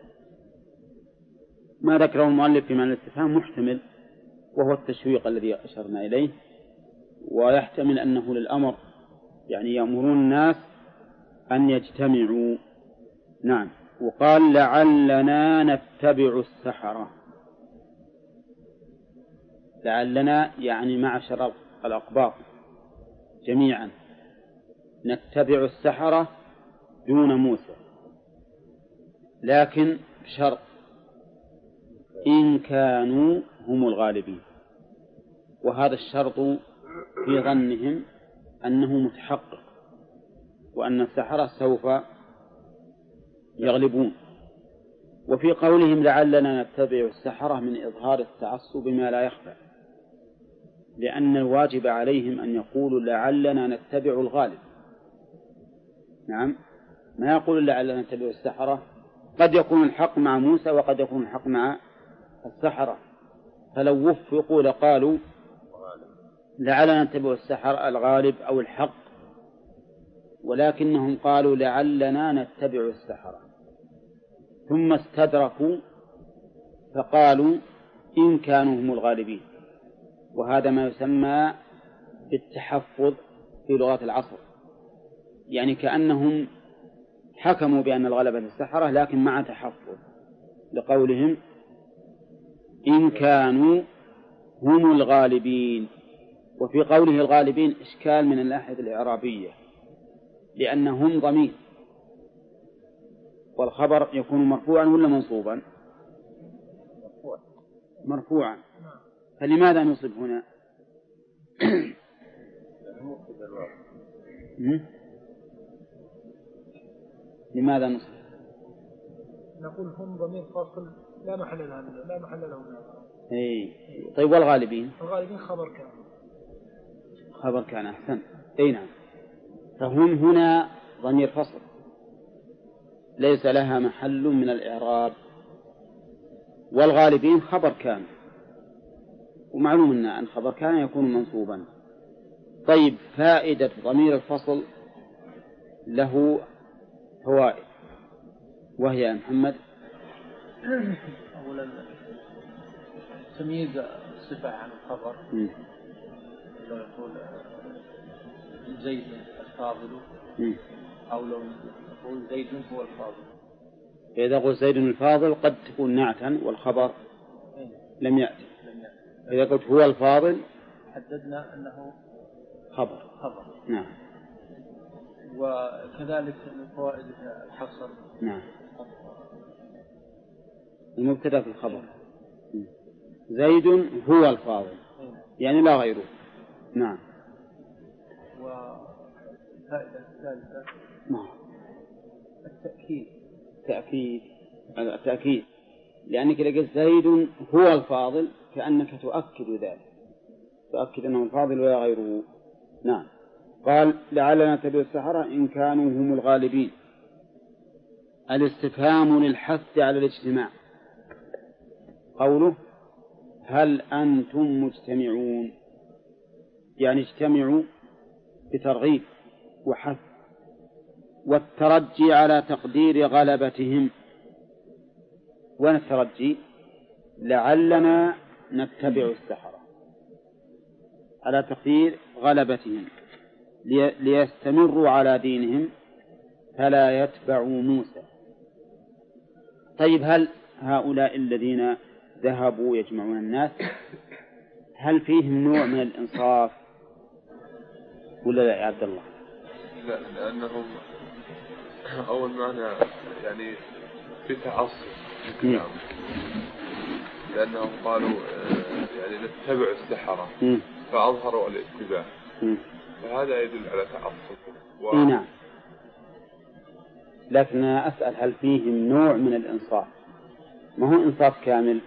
ما ذكره المؤلف في معنى الاستفهام محتمل، وهو التشويق الذي أشرنا إليه، ويحتمل أنه للأمر، يعني يأمرون الناس أن يجتمعوا. نعم. وقال لعلنا نتبع السحرة. لعلنا يعني معشر الأقباط جميعا نتبع السحرة دون موسى، لكن بشرط إن كانوا هم الغالبين. وهذا الشرط في ظنهم أنه متحقق، وأن السحرة سوف يغلبون. وفي قولهم لعلنا نتبع السحرة من إظهار التعصب بما لا يخفى، لأن الواجب عليهم أن يقولوا لعلنا نتبع الغالب. نعم، ما يقول لعلنا نتبع السحرة، قد يكون الحق مع موسى وقد يكون الحق مع السحرة، فلو وفقوا لقالوا لعلنا نتبع السحرة الغالب أو الحق، ولكنهم قالوا لعلنا نتبع السحرة ثم استدركوا فقالوا إن كانوا هم الغالبين. وهذا ما يسمى بالتحفظ في لغة العصر، يعني كأنهم حكموا بأن الغلبة للسحرة لكن مع تحفظ، لقولهم إن كانوا هم الغالبين. وفي قوله الغالبين إشكال من الناحية الإعرابية، لأنهم ضمير، والخبر يكون مرفوعا ولا منصوبا؟ مرفوعا. فلماذا نصب هنا؟ لماذا نصب؟ نقول هم ضمير فاصل لا محل له لا محل له من الإعراب. اي طيب، والغالبين؟ الغالبين خبر كان. خبر كان، أحسن. اي نعم. فهم هنا ضمير فصل ليس لها محل من الإعراب، والغالبين خبر كان، ومعلوم أن خبر كان يكون منصوبا. طيب، فائدة ضمير الفصل له فوائد، وهي يا محمد أولا تمييز الصفة عن الخبر. لو يقول زيد الفاضل أو لو يقول زيد هو الفاضل. إذا قلت زيد الفاضل قد تكون نعتا والخبر لم يأتي. إذا قلت هو الفاضل حددنا أنه خبر. خبر. نعم. وكذلك من فوائد الحصر. نعم. المبتدأ في الخبر. زيد هو الفاضل، يعني لا غيره. نعم. وفائدة الثالثة نعم. التأكيد. تأكيد التأكيد لأنك إذا قلت زيد هو الفاضل كأنك تؤكد ذلك، تؤكد أنه الفاضل ولا غيره. نعم. قال لعلنا نتبع السحرة إن كانوا هم الغالبين. الاستفهام للحث على الاجتماع. قوله هل أنتم مجتمعون، يعني اجتمعوا بترغيب وحث، والترجي على تقدير غلبتهم. وين الترجي؟ لعلنا نتبع السحرة على تقدير غلبتهم ليستمروا على دينهم فلا يتبعوا موسى. طيب هل هؤلاء الذين ذهبوا يجمعون الناس هل فيهم نوع من الإنصاف ولا لا يا عبد الله؟ لا، لأنهم أول معنى يعني في تعصب في الكلام، لأنهم قالوا يعني نتبع السحرة فأظهروا الاتباع، فهذا يدل على تعصب و... نعم. لكن أسأل هل فيهم نوع من الإنصاف؟ ما هو إنصاف كامل،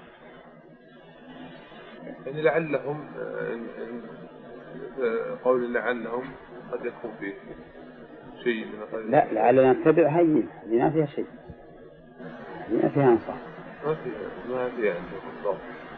يعني لعلهم قول لعلهم قد يكون فيه شيء من لا لعلنا نتبع هين ما فيها شيء، ما فيها إنصاف، ما فيها ما فيها إنصاف.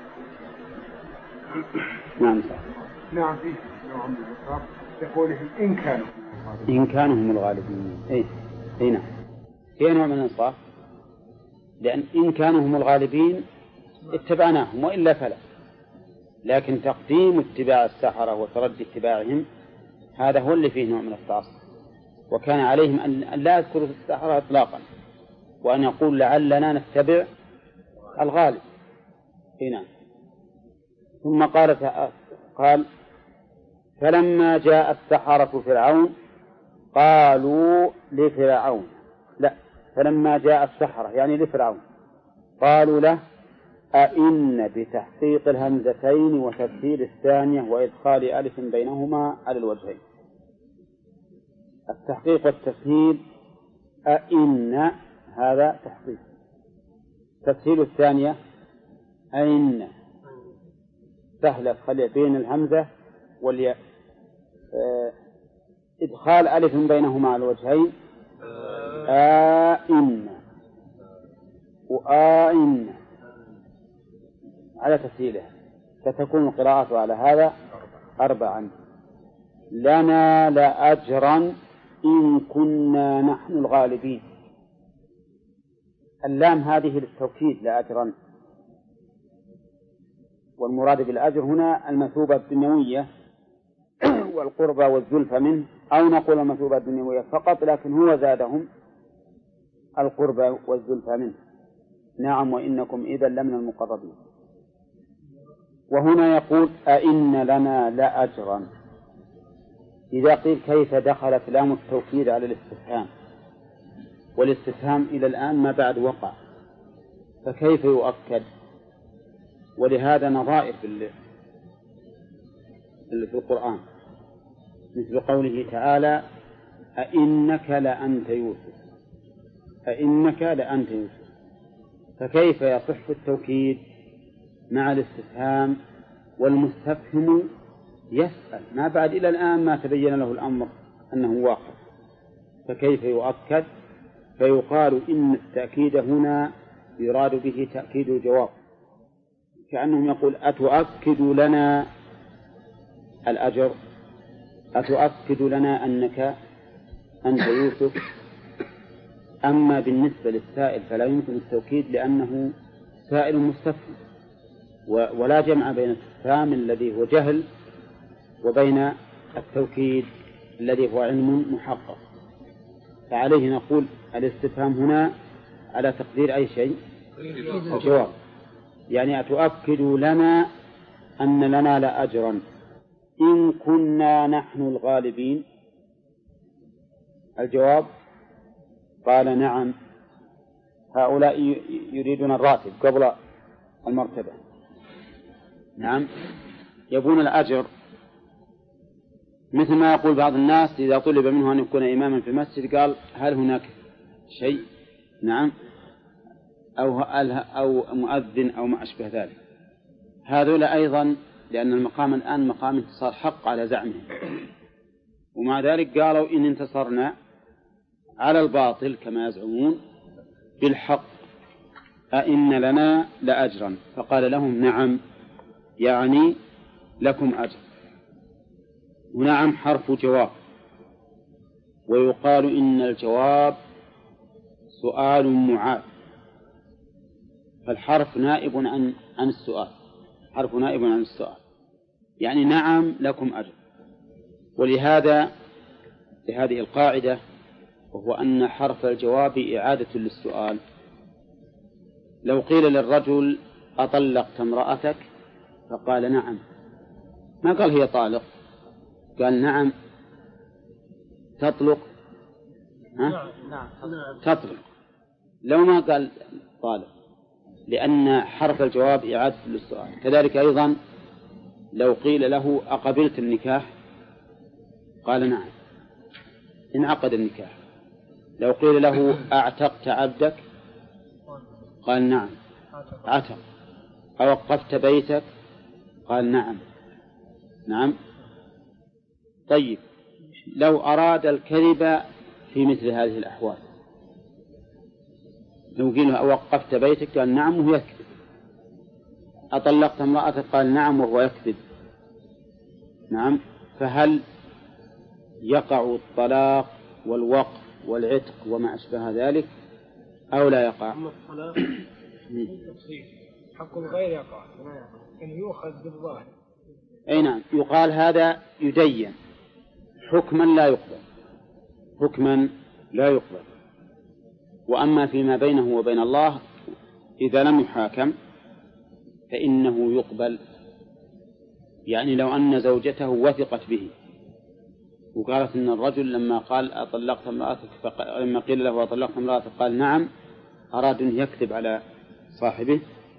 نعم صح. نعم فيه نوع من الإنصاف يقولهم إن كانوا إن كانوا هم الغالبين. إيه إيه نعم فيه نوع من الإنصاف، لأن إن كانوا هم الغالبين اتبعناهم وإلا فلا. لكن تقديم اتباع السحرة وتردي اتباعهم هذا هو اللي فيه نوع من التعصب، وكان عليهم أن لا يذكروا السحرة إطلاقا وأن يقول لعلنا نتبع الغالب. هنا ثم قال قال فلما جاء السحرة فرعون قالوا لفرعون، لا فلما جاء السحرة يعني لفرعون قالوا له أئن بتحقيق الهمزتين وتفسير الثانية وإدخال ألف بينهما على الوجهين. التحقيق والتسهيل أئن هذا تحقيق، تسهيل الثانية أئن سهلة خلي بين الهمزة والياء، إدخال ألف بينهما على الوجهين أئن وآئن على تسهيلها، فتكون القراءة على هذا أربعا. لنا لأجرا إن كنا نحن الغالبين. اللام هذه للتوكيد لأجرا، والمراد بالأجر هنا المثوبة الدنيوية والقربى والزلفى منه، أو نقول المثوبة الدنيوية فقط لكن هو زادهم القربى والزلفى منه. نعم وإنكم إذا لمن المقربين. وهنا يقول أئن لنا لأجرا. إذا قيل كيف دخلت لام التوكيد على الاستفهام، والاستفهام إلى الآن ما بعد وقع، فكيف يؤكد؟ ولهذا نظائر في في القرآن مثل قوله تعالى أئنك لأنت يوسف، أئنك لأنت يوسف، فكيف يصح التوكيد مع الاستفهام والمستفهم يسأل ما بعد إلى الآن ما تبين له الأمر أنه واقع، فكيف يؤكد؟ فيقال إن التأكيد هنا يراد به تأكيد الجواب، كأنهم يقول أتؤكد لنا الأجر، أتؤكد لنا أنك أنت يوسف. أما بالنسبة للسائل فلا يمكن التوكيد لأنه سائل مستفهم، ولا جمع بين الاستفهام الذي هو جهل وبين التوكيد الذي هو علم محقق. فعليه نقول الاستفهام هنا على تقدير أي شيء الجواب، يعني أتؤكد لنا أن لنا لأجرا إن كنا نحن الغالبين. الجواب قال نعم هؤلاء يريدون الراتب قبل المرتبة، نعم يبون الأجر مثل ما يقول بعض الناس إذا طلب منه أن يكون إماما في المسجد قال هل هناك شيء؟ نعم، أو أو مؤذن أو ما أشبه ذلك. هذول أيضا لأن المقام الآن مقام انتصار حق على زعمهم، ومع ذلك قالوا إن انتصرنا على الباطل كما يزعمون بالحق أئن لنا لأجرا، فقال لهم نعم، يعني لكم أجر. ونعم حرف جواب، ويقال إن الجواب سؤال معاد، فالحرف نائب عن عن السؤال، حرف نائب عن السؤال، يعني نعم لكم أجر. ولهذا لهذه القاعدة، وهو أن حرف الجواب إعادة للسؤال. لو قيل للرجل أطلقت امرأتك فقال نعم، ما قال هي طالق، قال نعم تطلق، ها؟ نعم تطلق، لو ما قال طالق، لأن حرف الجواب إعادة للسؤال. كذلك أيضا لو قيل له أقبلت النكاح قال نعم، انعقد النكاح. لو قيل له أعتقت عبدك قال نعم عتق. أوقفت بيتك قال نعم نعم. طيب لو أراد الكذب في مثل هذه الأحوال، لو قيل أوقفت بيتك قال نعم وهو يكذب، أطلقت امرأتك قال نعم وهو يكذب، نعم، فهل يقع الطلاق والوقف والعتق وما أشبه ذلك أو لا يقع؟ أما الطلاق حق الغير يقع، يعني يؤخذ بالظاهر. أي نعم، يقال هذا يدين حكما لا يقبل، حكما لا يقبل. وأما فيما بينه وبين الله إذا لم يحاكم فإنه يقبل. يعني لو أن زوجته وثقت به وقالت إن الرجل لما قال أطلقت امرأتك فق... لما قيل له أطلقت امرأتك قال نعم، أراد أن يكذب على صاحبه،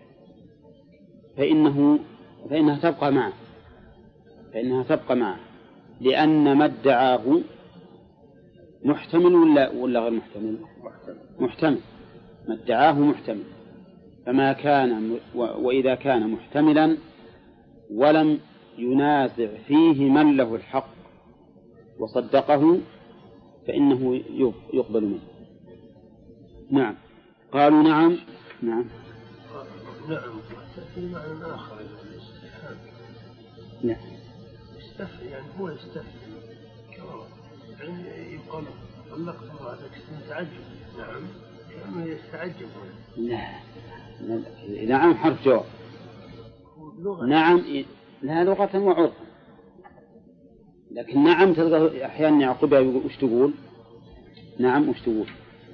فإنه فإنها تبقى معه فإنها تبقى معه لأن ما ادعاه محتمل ولا ولا غير محتمل؟ محتمل. ما ادعاه محتمل، فما كان وإذا كان محتملا ولم ينازع فيه من له الحق وصدقه فإنه يقبل منه. نعم. قالوا نعم نعم نعم. تأتي معنى آخر الاستفهام. نعم. استفهم يعني هو يستفهم يعني يقول طلقت امرأتك تعجب. نعم كما يستعجب. لا نعم حرف جواب. نعم لا لغة وعرفا، لكن نعم تلقى أحيانا يعقبها وش تقول؟ نعم وش تقول؟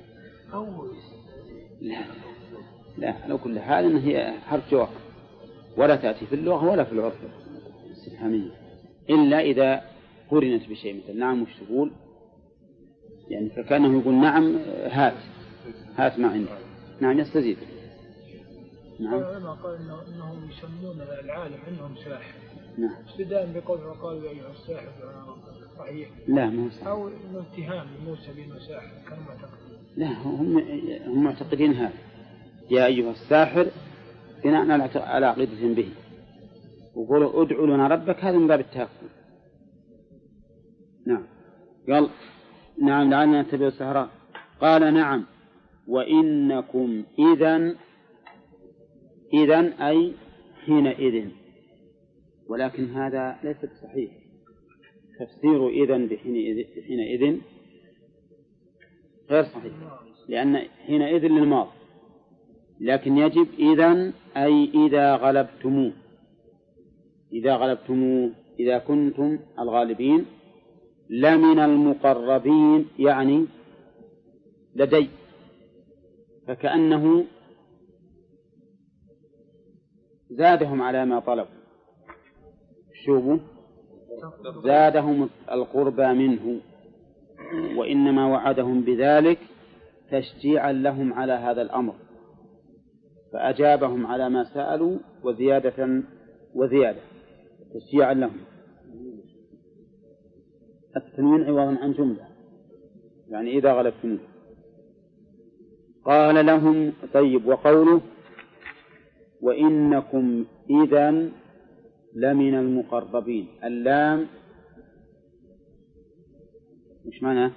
لا لا لو كل حال إن هي حرف جواب ولا تأتي في اللغة ولا في العرف الاستفهامية إلا إذا قرنت بشيء، مثل نعم وش تقول، يعني فكانه يقول نعم هات هات ما عندي، نعم يستزيد. نعم. العلماء قالوا إنهم يسمون العالم عندهم ساحر. نعم. ابتداء بقول وقالوا يا أيها الساحر صحيح. لا مو أو اتهام موسى بن ساحر كانوا معتقدين. لا هم هم معتقدين هذا يا أيها الساحر بناء على عقيدتهم به، وقولوا ادعوا لنا ربك، هذا من باب التهكم. نعم. قال نعم لعلنا نتبع السحرة. قال نعم وإنكم إذن إذن أي حينئذ، ولكن هذا ليس صحيح. تفسير إذن بحينئذ حينئذ غير صحيح، لأن حينئذ للماضي، لكن يجب إذن أي إذا غلبتموه، إذا غلبتموه إذا كنتم الغالبين، لمن المقربين يعني لدي، فكأنه زادهم على ما طلبوا. شوفوا زادهم القربى منه، وإنما وعدهم بذلك تشجيعا لهم على هذا الأمر، فأجابهم على ما سألوا وزيادة وزيادة تشجيعا لهم. التنوين عوضا عن جملة، يعني إذا غلبتم. قال لهم طيب. وقوله وإنكم إذن لمن المقربين، اللام مش معنى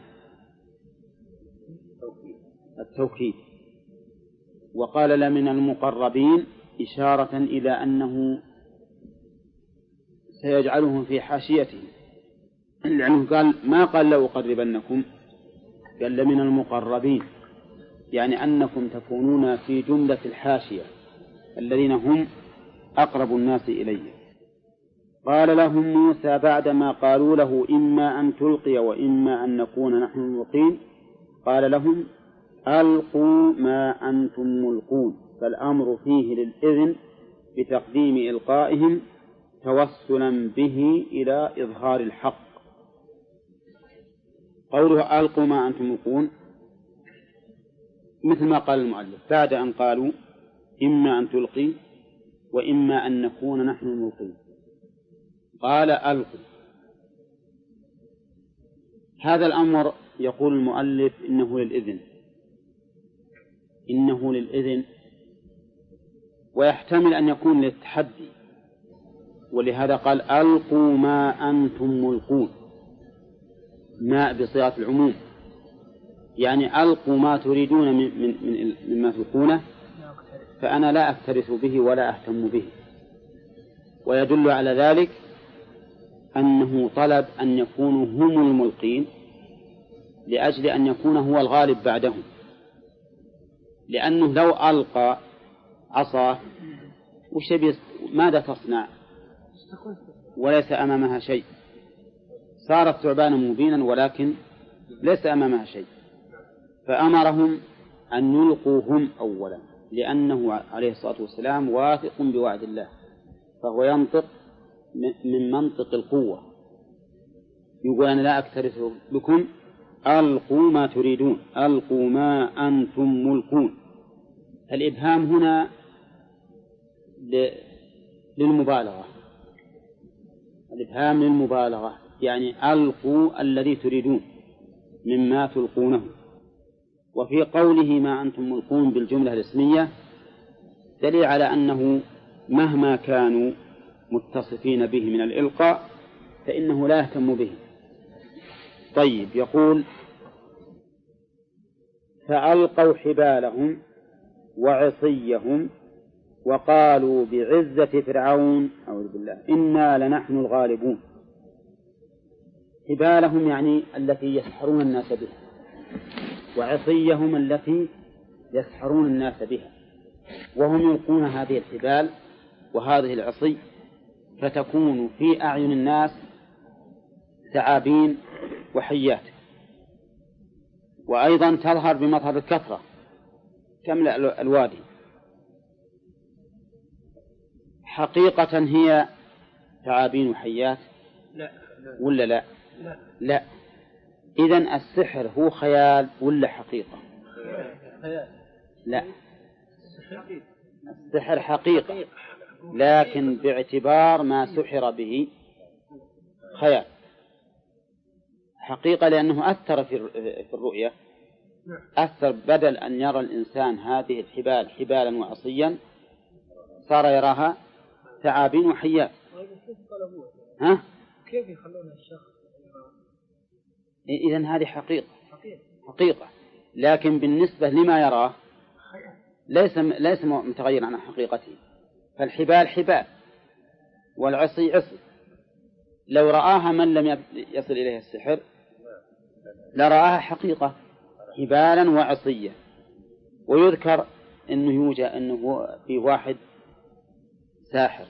التوكيد. وقال لمن المقربين إشارة إلى أنه سيجعلهم في حاشيته، لأنه قال ما قال لأقربنكم، قال لمن المقربين، يعني أنكم تكونون في جملة الحاشية الذين هم أقرب الناس إليه. قال لهم موسى بعدما قالوا له إما أن تلقي وإما أن نكون نحن الملقين، قال لهم ألقوا ما أنتم ملقون، فالأمر فيه للإذن بتقديم إلقائهم توسلا به إلى إظهار الحق. قوله ألقوا ما أنتم ملقون مثل ما قال المؤلف بعد أن قالوا إما أن تلقي وإما أن نكون نحن الملقين، قال ألقوا. هذا الأمر يقول المؤلف إنه للإذن، إنه للإذن، ويحتمل أن يكون للتحدي، ولهذا قال ألقوا ما أنتم ملقون، ما بصيغة العموم، يعني ألقوا ما تريدون من من من مما تلقونه، فأنا لا أكترث به ولا أهتم به. ويدل على ذلك أنه طلب أن يكونوا هم الملقين لأجل أن يكون هو الغالب بعدهم، لأنه لو ألقى عصاه وش ماذا تصنع وليس أمامها شيء؟ صارت ثعبانا مبينا ولكن ليس أمامها شيء. فأمرهم أن يلقوا هم أولا، لأنه عليه الصلاة والسلام واثق بوعد الله، فهو ينطق من منطق القوة، يقول أنا لا أكترث بكم، ألقوا ما تريدون، ألقوا ما أنتم ملقون. الإبهام هنا للمبالغة، الإبهام للمبالغة، يعني ألقوا الذي تريدون مما تلقونه. وفي قوله ما أنتم ملقون بالجملة الاسمية دليل على أنه مهما كانوا متصفين به من الإلقاء فإنه لا يهتم به. طيب، يقول فألقوا حبالهم وعصيهم وقالوا بعزة فرعون أعوذ بالله إنا لنحن الغالبون. حبالهم يعني التي يسحرون الناس بها، وعصيهم التي يسحرون الناس بها، وهم يلقون هذه الحبال وهذه العصي فتكون في أعين الناس ثعابين وحيات، وأيضا تظهر بمظهر الكثرة تملأ الوادي. حقيقة هي ثعابين وحيات لا ولا لا؟ لا, لا. إذن السحر هو خيال ولا حقيقة؟ خيال. لا، السحر حقيقة، لكن باعتبار ما سحر به خيال. حقيقة لأنه أثر في الرؤية، أثر، بدل أن يرى الإنسان هذه الحبال حبالا وعصيا صار يراها ثعابين وحيات. ها؟ كيف يخلون الشخص؟ إذن هذه حقيقة حقيقة، لكن بالنسبة لما يراه ليس ليس متغير عن حقيقته. فالحبال حبال والعصي عصي، لو رآها من لم يصل إليه السحر لرآها حقيقة حبالا وعصية. ويذكر أنه يوجد أنه في واحد ساحر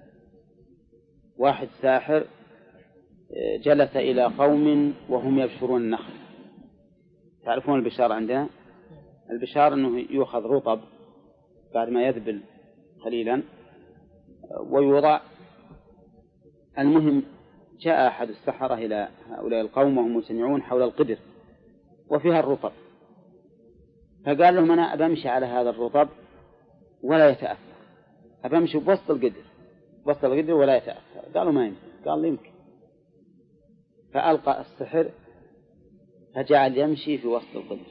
واحد ساحر جلس إلى قوم وهم يبشرون النخل. تعرفون البشار عندنا؟ البشار أنه يؤخذ رطب بعد ما يذبل قليلا ويوضع. المهم جاء أحد السحرة إلى هؤلاء القوم وهم مجتمعون حول القدر وفيها الرطب، فقال لهم أنا أبمشي على هذا الرطب ولا يتأثر، أبمشي بوسط القدر وسط القدر ولا يتأثر. قالوا ما يمكن. قال لي يمكن. فألقى السحر فجعل يمشي في وسط القدر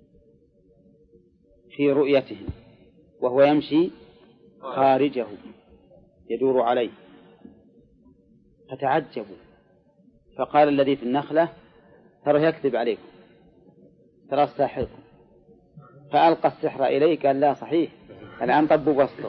في رؤيتهم وهو يمشي خارجه يدور عليه، فتعجبوا فقال الذي في النخلة ترى يكذب عليكم، ترى الساحركم، فألقى السحر إليه قال لا صحيح الآن طبوا وسطه.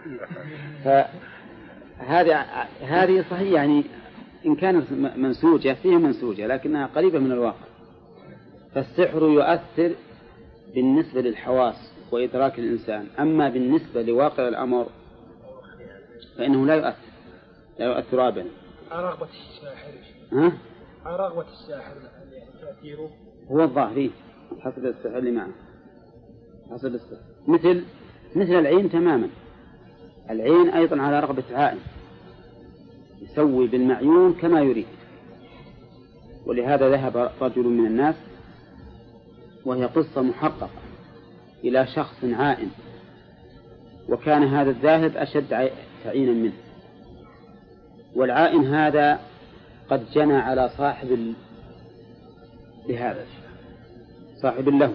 فهذه هذه صحيح، يعني إن كانت منسوجة فيها منسوجة لكنها قريبة من الواقع. فالسحر يؤثر بالنسبة للحواس وإدراك الإنسان، أما بالنسبة لواقع الأمر فإنه لا يؤثر لا يؤثر أبدا. رغبة الساحر ها؟ رغبة الساحر يعني تأثيره هو الظاهري حسب السحر اللي معه، حسب السحر مثل مثل العين تماما. العين أيضا على رغبة عائن، يسوي بالمعيون كما يريد. ولهذا ذهب رجل من الناس وهي قصة محققة إلى شخص عائن، وكان هذا الذاهب أشد تعينا منه، والعائن هذا قد جنى على صاحب لهذا صاحب له.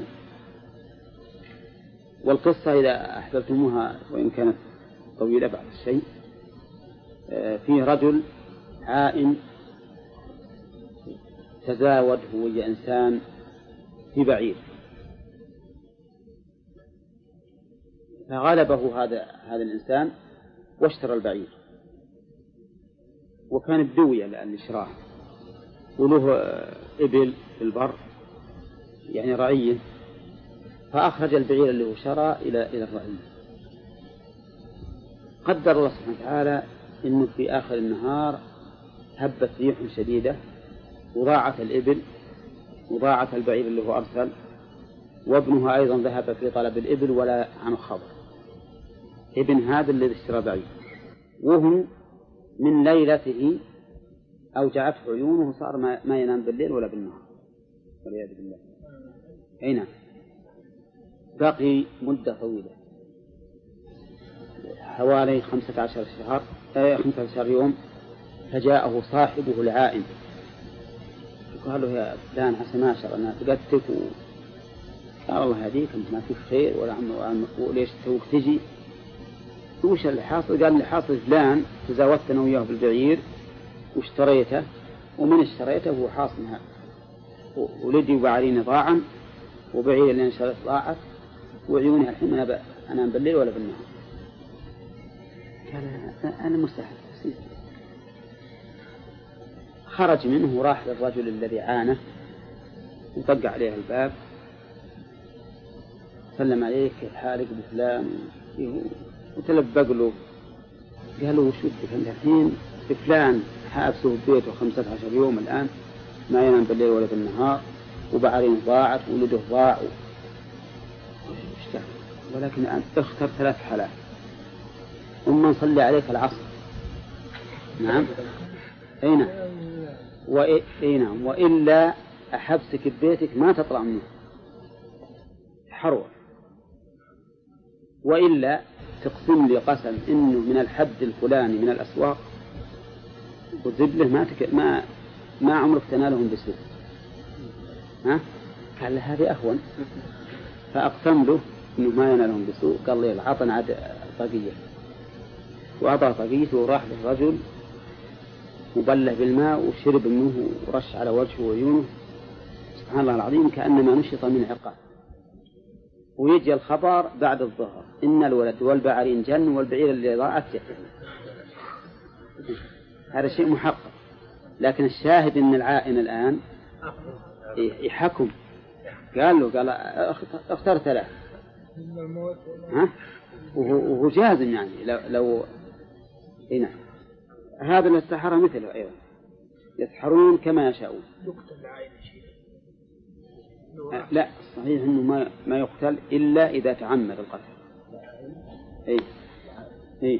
والقصة إذا أحببتموها وإن كانت طويلة بعض الشيء، فيه رجل عائن تزاوج هو إنسان في بعير، فغلبه هذا هذا الإنسان واشترى البعير، وكان بدوية للشراء، وله إبل في البر يعني رعية، فأخرج البعير اللي هو شرى إلى إلى الرعية. قدر الله سبحانه وتعالى إنه في آخر النهار هبت ريح شديدة وضاعت الإبل وضاعت البعير اللي هو أرسل، وابنها أيضا ذهب في طلب الإبل ولا عن خبر. ابن هذا الذي اشترى بعير، وهو من ليلته أوجعته عيونه، صار ما ينام بالليل ولا بالنهار والعياذ بالله. أي نعم. بقي مدة طويلة حوالي خمسة عشر شهر خمسة عشر يوم، فجاءه صاحبه العائن وقال له يا فلان حسن عشر أنا فقدتك، قال الله هديك أنت ما فيك خير ولا عم وليش توك تجي، وش اللي حاصل؟ قال اللي حاصل فلان تزاوجت أنا وياه بالبعير واشتريته، ومن اشتريته هو حاصل هذا، ولدي وبعريني ضاعا وبعير اللي انشرت ضاعت، وعيوني الحين أنا أنام بالليل ولا بالنهار. قال أنا مستحيل. خرج منه وراح للرجل الذي عانه وطق عليه الباب، سلم عليه كيف حالك بفلان، وتلبق له، قال له وش بدك انت الحين؟ فلان حابسه في بيته خمسة عشر يوم الآن ما ينام بالليل ولا بالنهار، وبعرين ضاعت وولده ضاع، ولكن أنت اختر ثلاث حالات: أما نصلي عليك العصر، نعم أي نعم، وإيه نعم، وإلا أحبسك ببيتك ما تطلع منه حروة، وإلا تقسم لي قسم إنه من الحد الفلاني من الأسواق وزبله ما تك... ما ما عمرك تنالهم بسوء. ها؟ قال له هذه أهون، فأقسم له إنه ما ينالهم بسوء. قال لي العطن عاد طاقية، وأعطى طاقيته وراح للرجل مبلة بالماء وشرب منه ورش على وجهه وعيونه، سبحان الله العظيم كأنما نشط من عقاب. ويجي الخبر بعد الظهر إن الولد والبعرين جن والبعير اللي ضاعت جن. هذا شيء محقق، لكن الشاهد إن العائن الآن يحكم. قال له قال اختار ثلاث، ها؟ وهو جازم يعني لو, لو... إيه نعم. هذا السحرة مثله أيضا يسحرون كما يشاءون. لا صحيح إنه ما ما يقتل إلا إذا تعمد القتل. إيه إيه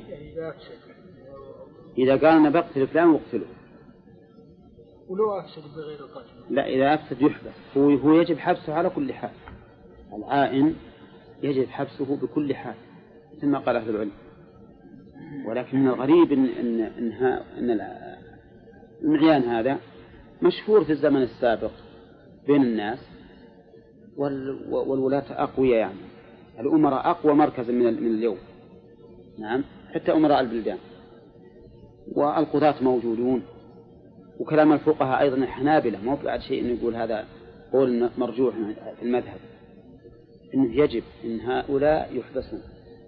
إذا قال أنا بقتل فلان واقتله، ولو أفسد بغير القتل. لا إذا أفسد يحبس، هو هو يجب حبسه على كل حال. العائن يجب حبسه بكل حال مثل ما قال أهل العلم. ولكن من الغريب إن إن إن, إن العيان هذا مشهور في الزمن السابق بين الناس، والولاة أقوياء، يعني الأمراء أقوى مركزا من اليوم. نعم، حتى أمراء البلدان، والقضاة موجودون، وكلام الفقهاء أيضا الحنابلة مو بعد شيء إنه يقول هذا قول مرجوح في المذهب، إنه يجب إن هؤلاء يحبسون،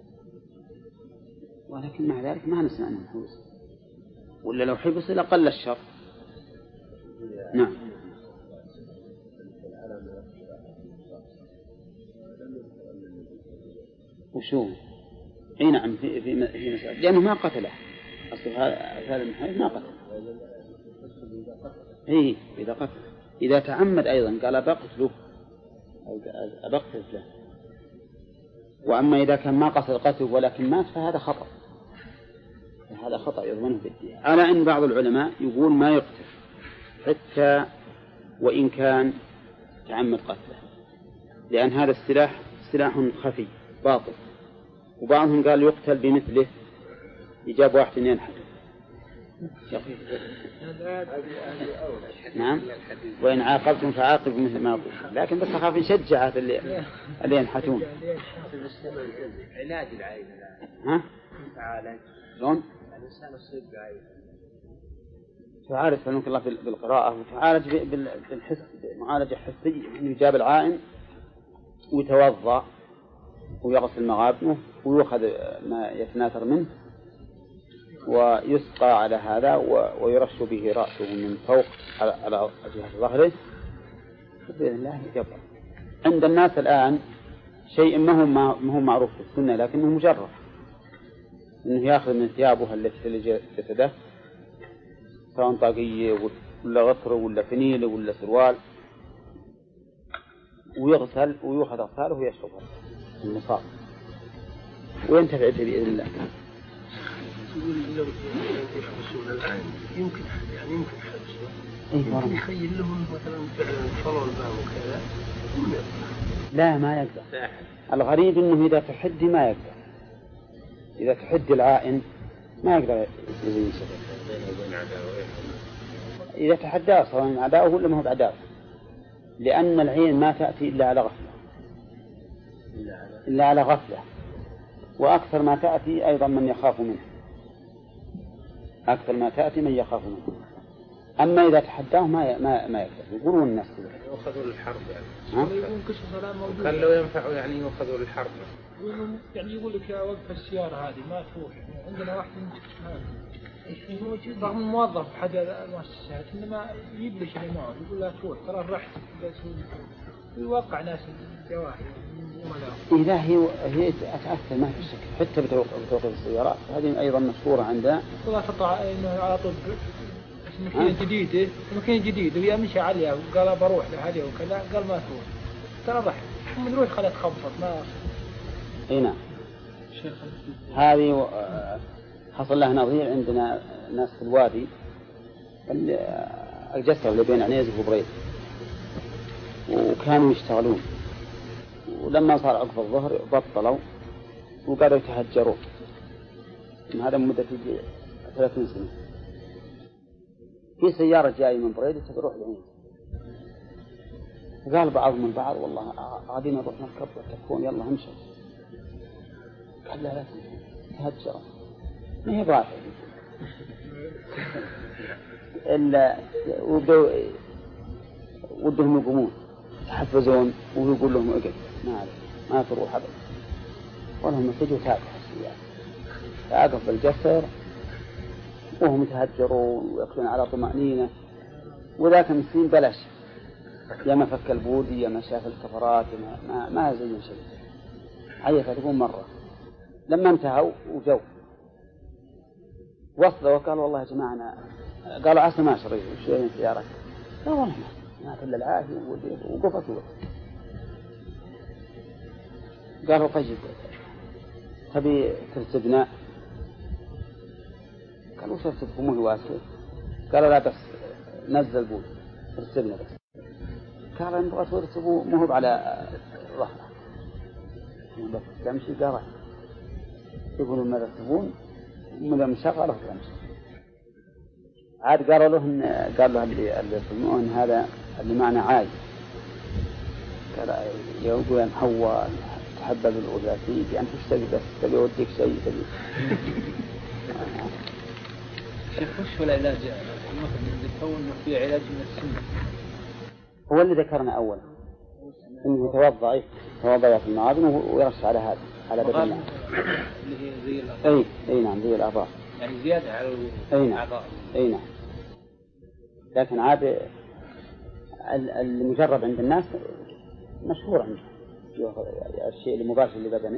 ولكن مع ذلك ما نسمع أنهم حبسوا، ولا لو حبسوا لقل الشر. نعم. وشو؟ اي نعم، في في في مسألة، لأنه ما قتله، أصل هذا المحيط ما قتله. اي إذا قتل، إذا تعمد أيضا قال بقتله أو أبقتل له. وأما إذا كان ما قصد قتله ولكن مات فهذا خطأ، هذا خطأ يضمنه بالدية. على أن بعض العلماء يقول ما يقتل حتى وإن كان تعمد قتله، لأن هذا السلاح سلاح خفي باطل. وبعضهم قال يقتل بمثله، يجاب واحد ينحل. نعم، وإن عاقبتم فعاقبوا مثل ما قلت، لكن بس أخاف نشجع اللي اللي ينحتون. علاج العين. ها؟ تعالج. شلون؟ الإنسان يصيب بعين. تعالج فلنك الله بالقراءة، وتعالج بالحس، معالجة حسية، إنه يجاب العائن ويتوضأ ويغسل مغابنه ويأخذ ما يتناثر منه ويسقى على هذا ويرش به رأسه من فوق على جهة ظهره، بإذن الله يجبر. عند الناس الآن شيء ما هو ما هو معروف في السنة، لكنه مجرد إنه يأخذ من ثيابها التي في جسده، سواء طاقية ولا غطر ولا فنيل ولا سروال، ويغسل ويأخذ أغساله ويشربها المصاب وينتفع بإذن الله. يمكن يعني يمكن حبسه، يخيل لهم مثلا فلان بام وكذا. لا ما يقدر. الغريب إنه إذا تحدي ما يقدر، إذا تحدي العائن ما يقدر ينسى. إذا تحداه سواء عداؤه ولا ما هو بعداؤه، لأن العين ما تأتي إلا على غفلة، إلا على غفلة، وأكثر ما تأتي أيضا من يخاف منه، أكثر ما تأتي من يخاف منه. أما إذا تحداه ما ما ما يقدر. يقولون الناس يأخذوا للحرب يعني كان لو ينفع يعني يأخذوا للحرب، يعني يقول لك يا وقف السيارة هذه ما تروح، عندنا واحد رغم الموظف حد المؤسسات إنما يبلش اللي معه يقول لا تروح ترى رحت ويوقع ناس الجواهر. إذا هي هي أتأثر ما في شك، حتى بتوقف السيارات هذه أيضا مشهورة عندنا. والله تطلع إنه على طول مكينة جديدة مكينة جديدة ويا مشى عليها وقال بروح لهذه وكذا، قال ما تروح ترى ضحك ثم تروح خلت خبطت ما. إيه نعم. هذه حصل لها نظير عندنا ناس في الوادي الجسر اللي بين عنيزة وبريد، وكانوا يشتغلون، ولما صار عقب الظهر بطلوا وقالوا يتهجروا. هذا مدة ثلاثين سنة. في سيارة جاية من بريد تروح لعنيزة، قال بعضهم البعض والله قاعدين نروح نركب وتكون يلا همشي، قال لا لا تهجروا ما هي ضاحك إلا وبدوا ودهم يقومون يحفزون ويقول لهم اقعد ما أعرف ما تروح أبدا، ولهم يسجوا تابع السيارة فأقف بالجسر وهم يتهجرون ويأكلون على طمأنينة. وذاك المسكين بلش يا ما فك البودي يا ما شاف الكفرات ما ما زين شيء، عيفة تقول مرة. لما انتهوا وجو وصلوا وقالوا والله يا جماعة أنا قالوا عسى ما شري وشوية من سيارك، لا والله ما إلا العافية وقفت وقفت. قالوا طيب تبي ترتبنا؟ قالوا وش ترتبكم وهي واسع؟ قالوا لا بس نزل بود ترتبنا بس. قالوا نبغى ترتبوا مهب على ظهره بس تمشي. قال يقولون ما ترتبون من المشغلة وتمشي عاد قالوا له إن قال له اللي اللي يسمعون هذا اللي معنى عاي قال يقول أن حواء تحبب الأولى بأن تشتري بس تبي وديك شيء تبي. شيخ وش هو العلاج مثلا يكون في علاج من السنة؟ هو اللي ذكرنا أول إنه يتوضأ يتوضأ في المعاذن ويرش على هذا على بدن اللي هي زي الأعضاء. أي أي نعم زي الأعضاء يعني زيادة على الأعضاء. أي نعم. لكن عاد المجرب عند الناس مشهور عنده الشيء المباشر لبدنه.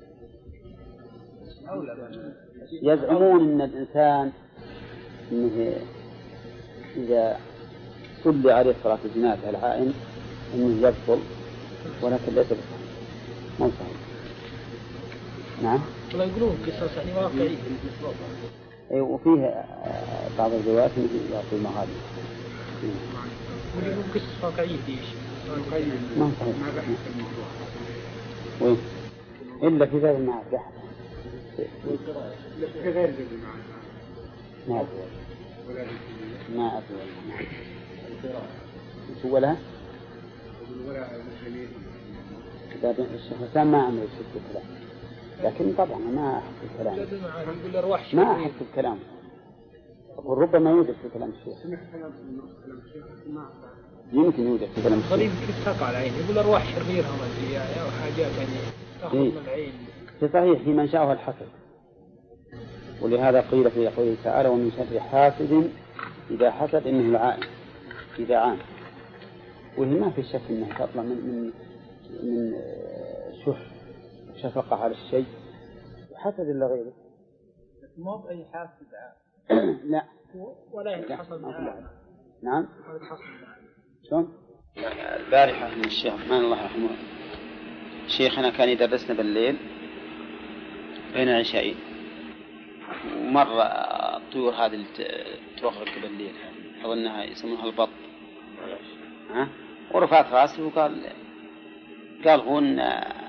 يزعمون أن الإنسان إنه إذا صلي عليه صلاة الجنازة العائن إنه يبطل ولكن ليس بصحيح مو صحيح. نعم. والله يقولون قصص يعني واقعية. أي وفيه بعض الروايات يعطي المغادر. يقولون قصص واقعية ديش. ما صحيح. وين؟ إلا في ذلك المعاد بحث. في غير ذلك المعاد. ما أدري. ما أدري. شو ولا؟ كتاب الشيخ حسام ما عمل شيء الكلام، لكن طبعا ما أحب الكلام. ما أحب الكلام. وربما يوجد في كلام الشيخ. يمكن يوجد في كلام الشيخ. غريب كيف تقع العين يقول أرواح شريرة أو حاجات يعني تأخذ إيه؟ من العين. في صحيح في من شاءه الحسد، ولهذا قيل في قوله تعالى ومن شر حاسد إذا حسد إنه العائن إذا عان. وهي ما في شك إنها تطلع من من من شح شفقة على الشيء وحسد إلا غيره. ما بأي حاسد لا ولا يتحصل معه. نعم. شلون؟ البارحة من الشيخ رحمن الله رحمه شيخنا كان يدرسنا بالليل بين العشاءين، ومرة الطيور هذه اللي توخرك بالليل أظنها يسمونها البط ها؟ ورفعت راسي وقال قال هون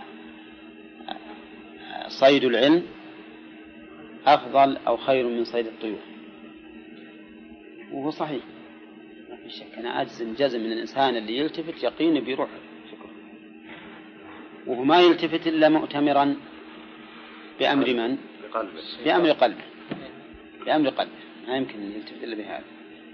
صيد العلم أفضل أو خير من صيد الطيور. وهو صحيح ما في شك. أنا أجزم جزم من الإنسان اللي يلتفت يقين بيروح فكره، وهو ما يلتفت إلا مؤتمرا بأمر من؟ بأمر قلبه. بأمر قلبه ما يمكن أن يلتفت إلا بهذا.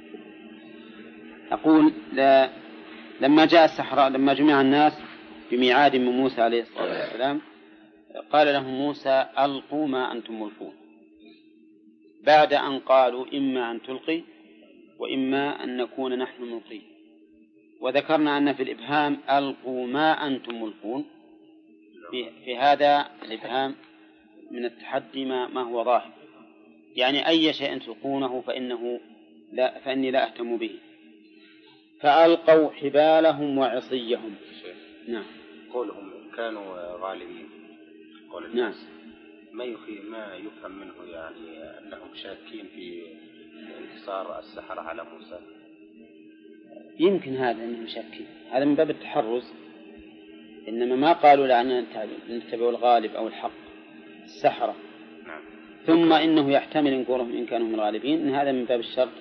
أقول لا لما جاء السحراء لما جمع الناس بميعاد من موسى عليه الصلاة والسلام قال لهم موسى ألقوا ما أنتم ملقون، بعد أن قالوا إما أن تلقي وإما أن نكون نحن ملقين. وذكرنا أن في الإبهام ألقوا ما أنتم ملقون، في, في هذا الإبهام من التحدي ما, ما هو ظاهر، يعني أي شيء تلقونه فإنه لا فإني لا أهتم به. فألقوا حبالهم وعصيهم. نعم. قولهم كانوا غالبين قول الناس. نعم. ما يخي ما يفهم منه يعني أنهم شاكين في انتصار السحرة على موسى. يمكن هذا أنهم شاكين، هذا من باب التحرز، إنما ما قالوا لأننا نتبع الغالب أو الحق السحرة. نعم. ثم إنه يحتمل إن قولهم إن كانوا من الغالبين إن هذا من باب الشرط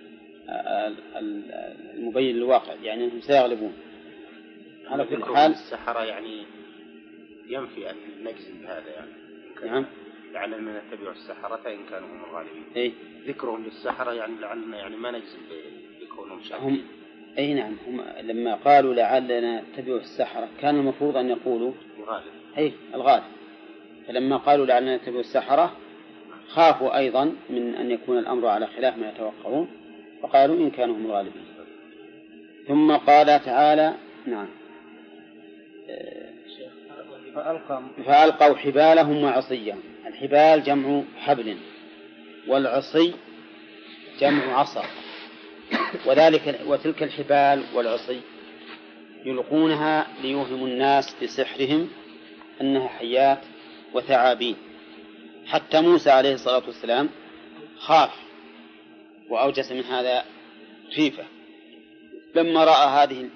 المبين للواقع، يعني أنهم سيغلبون. على كل حال السحرة يعني ينفي أن نجزم بهذا يعني. نعم. لعلنا نتبع السحرة إن كانوا هم الغالبين. أي. ذكرهم للسحرة يعني لعلنا يعني ما نجزم بكونهم شاكين. أي نعم. هم لما قالوا لعلنا نتبع السحرة كان المفروض أن يقولوا الغالب. أي الغالب. فلما قالوا لعلنا نتبع السحرة خافوا أيضا من أن يكون الأمر على خلاف ما يتوقعون فقالوا إن كانوا هم الغالبين. ثم قال تعالى نعم فألقوا حبالهم وعصيهم. الحبال جمع حبل والعصي جمع عصا، وذلك وتلك الحبال والعصي يلقونها ليوهموا الناس بسحرهم أنها حيات وثعابين. حتى موسى عليه الصلاة والسلام خاف وأوجس من هذا خيفة لما رأى هذه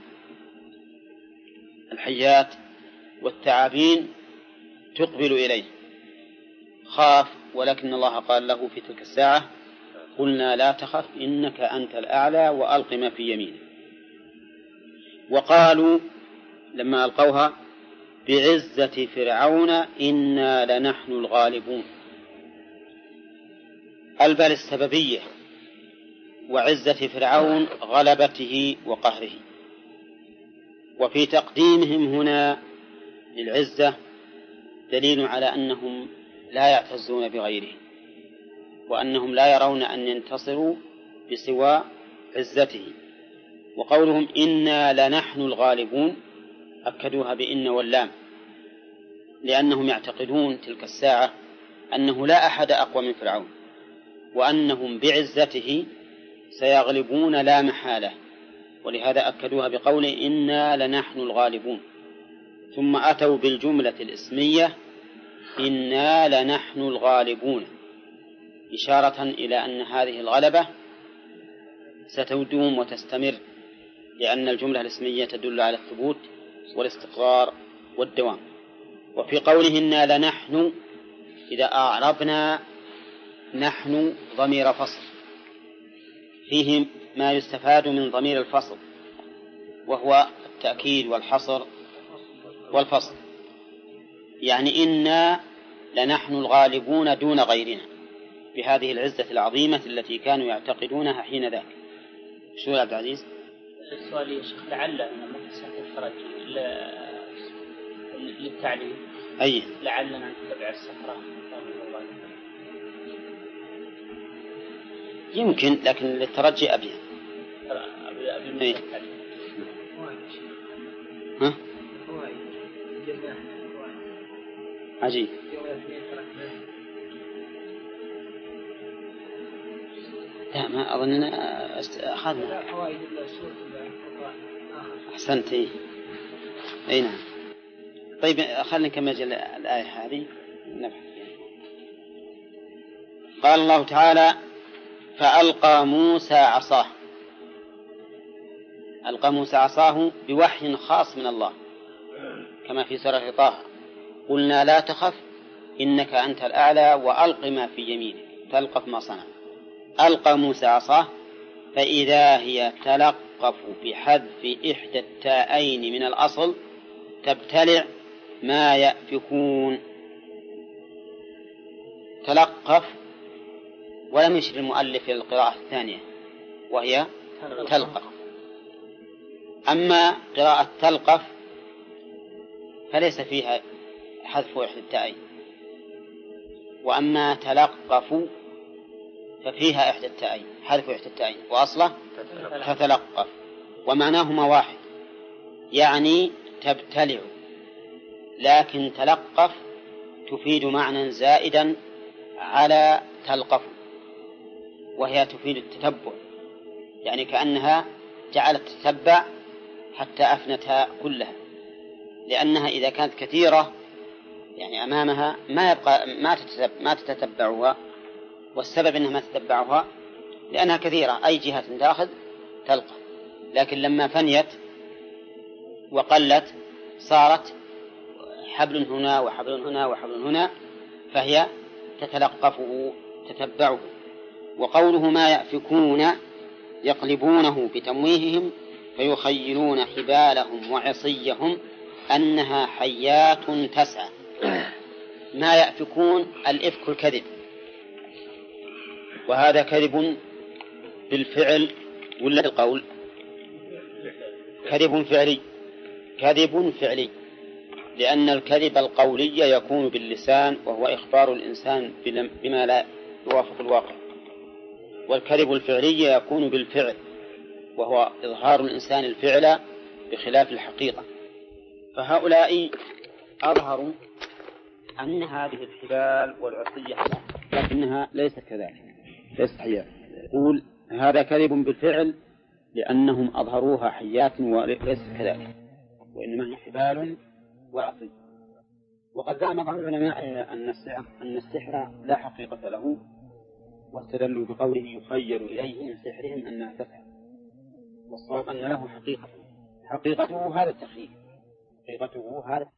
الحيات والثعابين تقبل إليه، خاف، ولكن الله قال له في تلك الساعة قلنا لا تخف إنك أنت الأعلى وألق ما في يمينك. وقالوا لما ألقوها بعزة فرعون إنا لنحن الغالبون. البال السببية وعزة فرعون غلبته وقهره. وفي تقديمهم هنا للعزة دليل على أنهم لا يعتزون بغيره، وأنهم لا يرون أن ينتصروا بسوى عزته. وقولهم إنا لنحن الغالبون أكدوها بإن واللام، لأنهم يعتقدون تلك الساعة أنه لا أحد أقوى من فرعون، وأنهم بعزته سيغلبون لا محالة، ولهذا أكدوها بقول إنا لنحن الغالبون. ثم أتوا بالجملة الإسمية إنا لنحن الغالبون، إشارة إلى أن هذه الغلبة ستدوم وتستمر، لأن الجملة الإسمية تدل على الثبوت والاستقرار والدوام. وفي قوله إنا لنحن إذا أعربنا نحن ضمير فصل فيه ما يستفاد من ضمير الفصل، وهو التأكيد والحصر والفصل. يعني إنا لنحن الغالبون دون غيرنا بهذه العزة العظيمة التي كانوا يعتقدونها حين ذاك. شو يا عبد العزيز؟ السؤال يا شيخ لعل أن مقصد الفرج للتعليم أي لعلنا نتبع الصحراء يمكن، لكن للترجي أبين. أبي ها؟ عجيب. لا ما أظننا أخذنا. أحسنت. أي نعم. طيب خلنا نكمل الآية هذه نبحث. قال الله تعالى فألقى موسى عصاه. ألقى موسى عصاه بوحي خاص من الله كما في سورة طه قلنا لا تخف إنك أنت الأعلى وألق ما في يمينك تلقف ما صنع. ألقى موسى عصاه فإذا هي تلقف بحذف إحدى التاءين من الأصل تبتلع ما يأفكون. تلقف ولم يشر المؤلف إلى القراءة الثانية وهي تلقف. أما قراءة تلقف فليس فيها حذف إحدى التاءين، وأما تلقف ففيها إحدى التاءين حذف إحدى التاءين وأصله تتلقف، ومعناهما واحد يعني تبتلع، لكن تلقف تفيد معنى زائدا على تلقف وهي تفيد التتبع، يعني كأنها جعلت تتبع حتى أفنتها كلها، لأنها إذا كانت كثيرة يعني أمامها ما يبقى ما تتتبع ما تتبعها، والسبب أنها ما تتبعها لأنها كثيرة أي جهة تأخذ تلقى، لكن لما فنيت وقلت صارت حبل هنا وحبل هنا وحبل هنا فهي تتلقفه تتبعه. وقوله ما يأفكون يقلبونه بتمويههم فيخيلون حبالهم وعصيهم أنها حيات تسعى. ما يأفكون الإفك الكذب، وهذا كذب بالفعل ولا بالقول؟ كذب فعلي كذب فعلي لأن الكذب القولي يكون باللسان وهو إخبار الإنسان بما لا يوافق الواقع، والكذب الفعلي يكون بالفعل وهو إظهار الإنسان الفعل بخلاف الحقيقة. فهؤلاء أظهروا أن هذه الحبال والعصية لكنها ليست كذلك، ليست حيات. يقول هذا كذب بالفعل لأنهم أظهروها حيات وليست كذلك، وإنما هي حبال وعصي. وقد زعم بعض العلماء أن السحر لا حقيقة له، واستدلوا بقوله يخيل إليه من سحرهم أنها تسحر، والصواب أن له حقيقة حقيقته هذا التخيل حقيقته هذا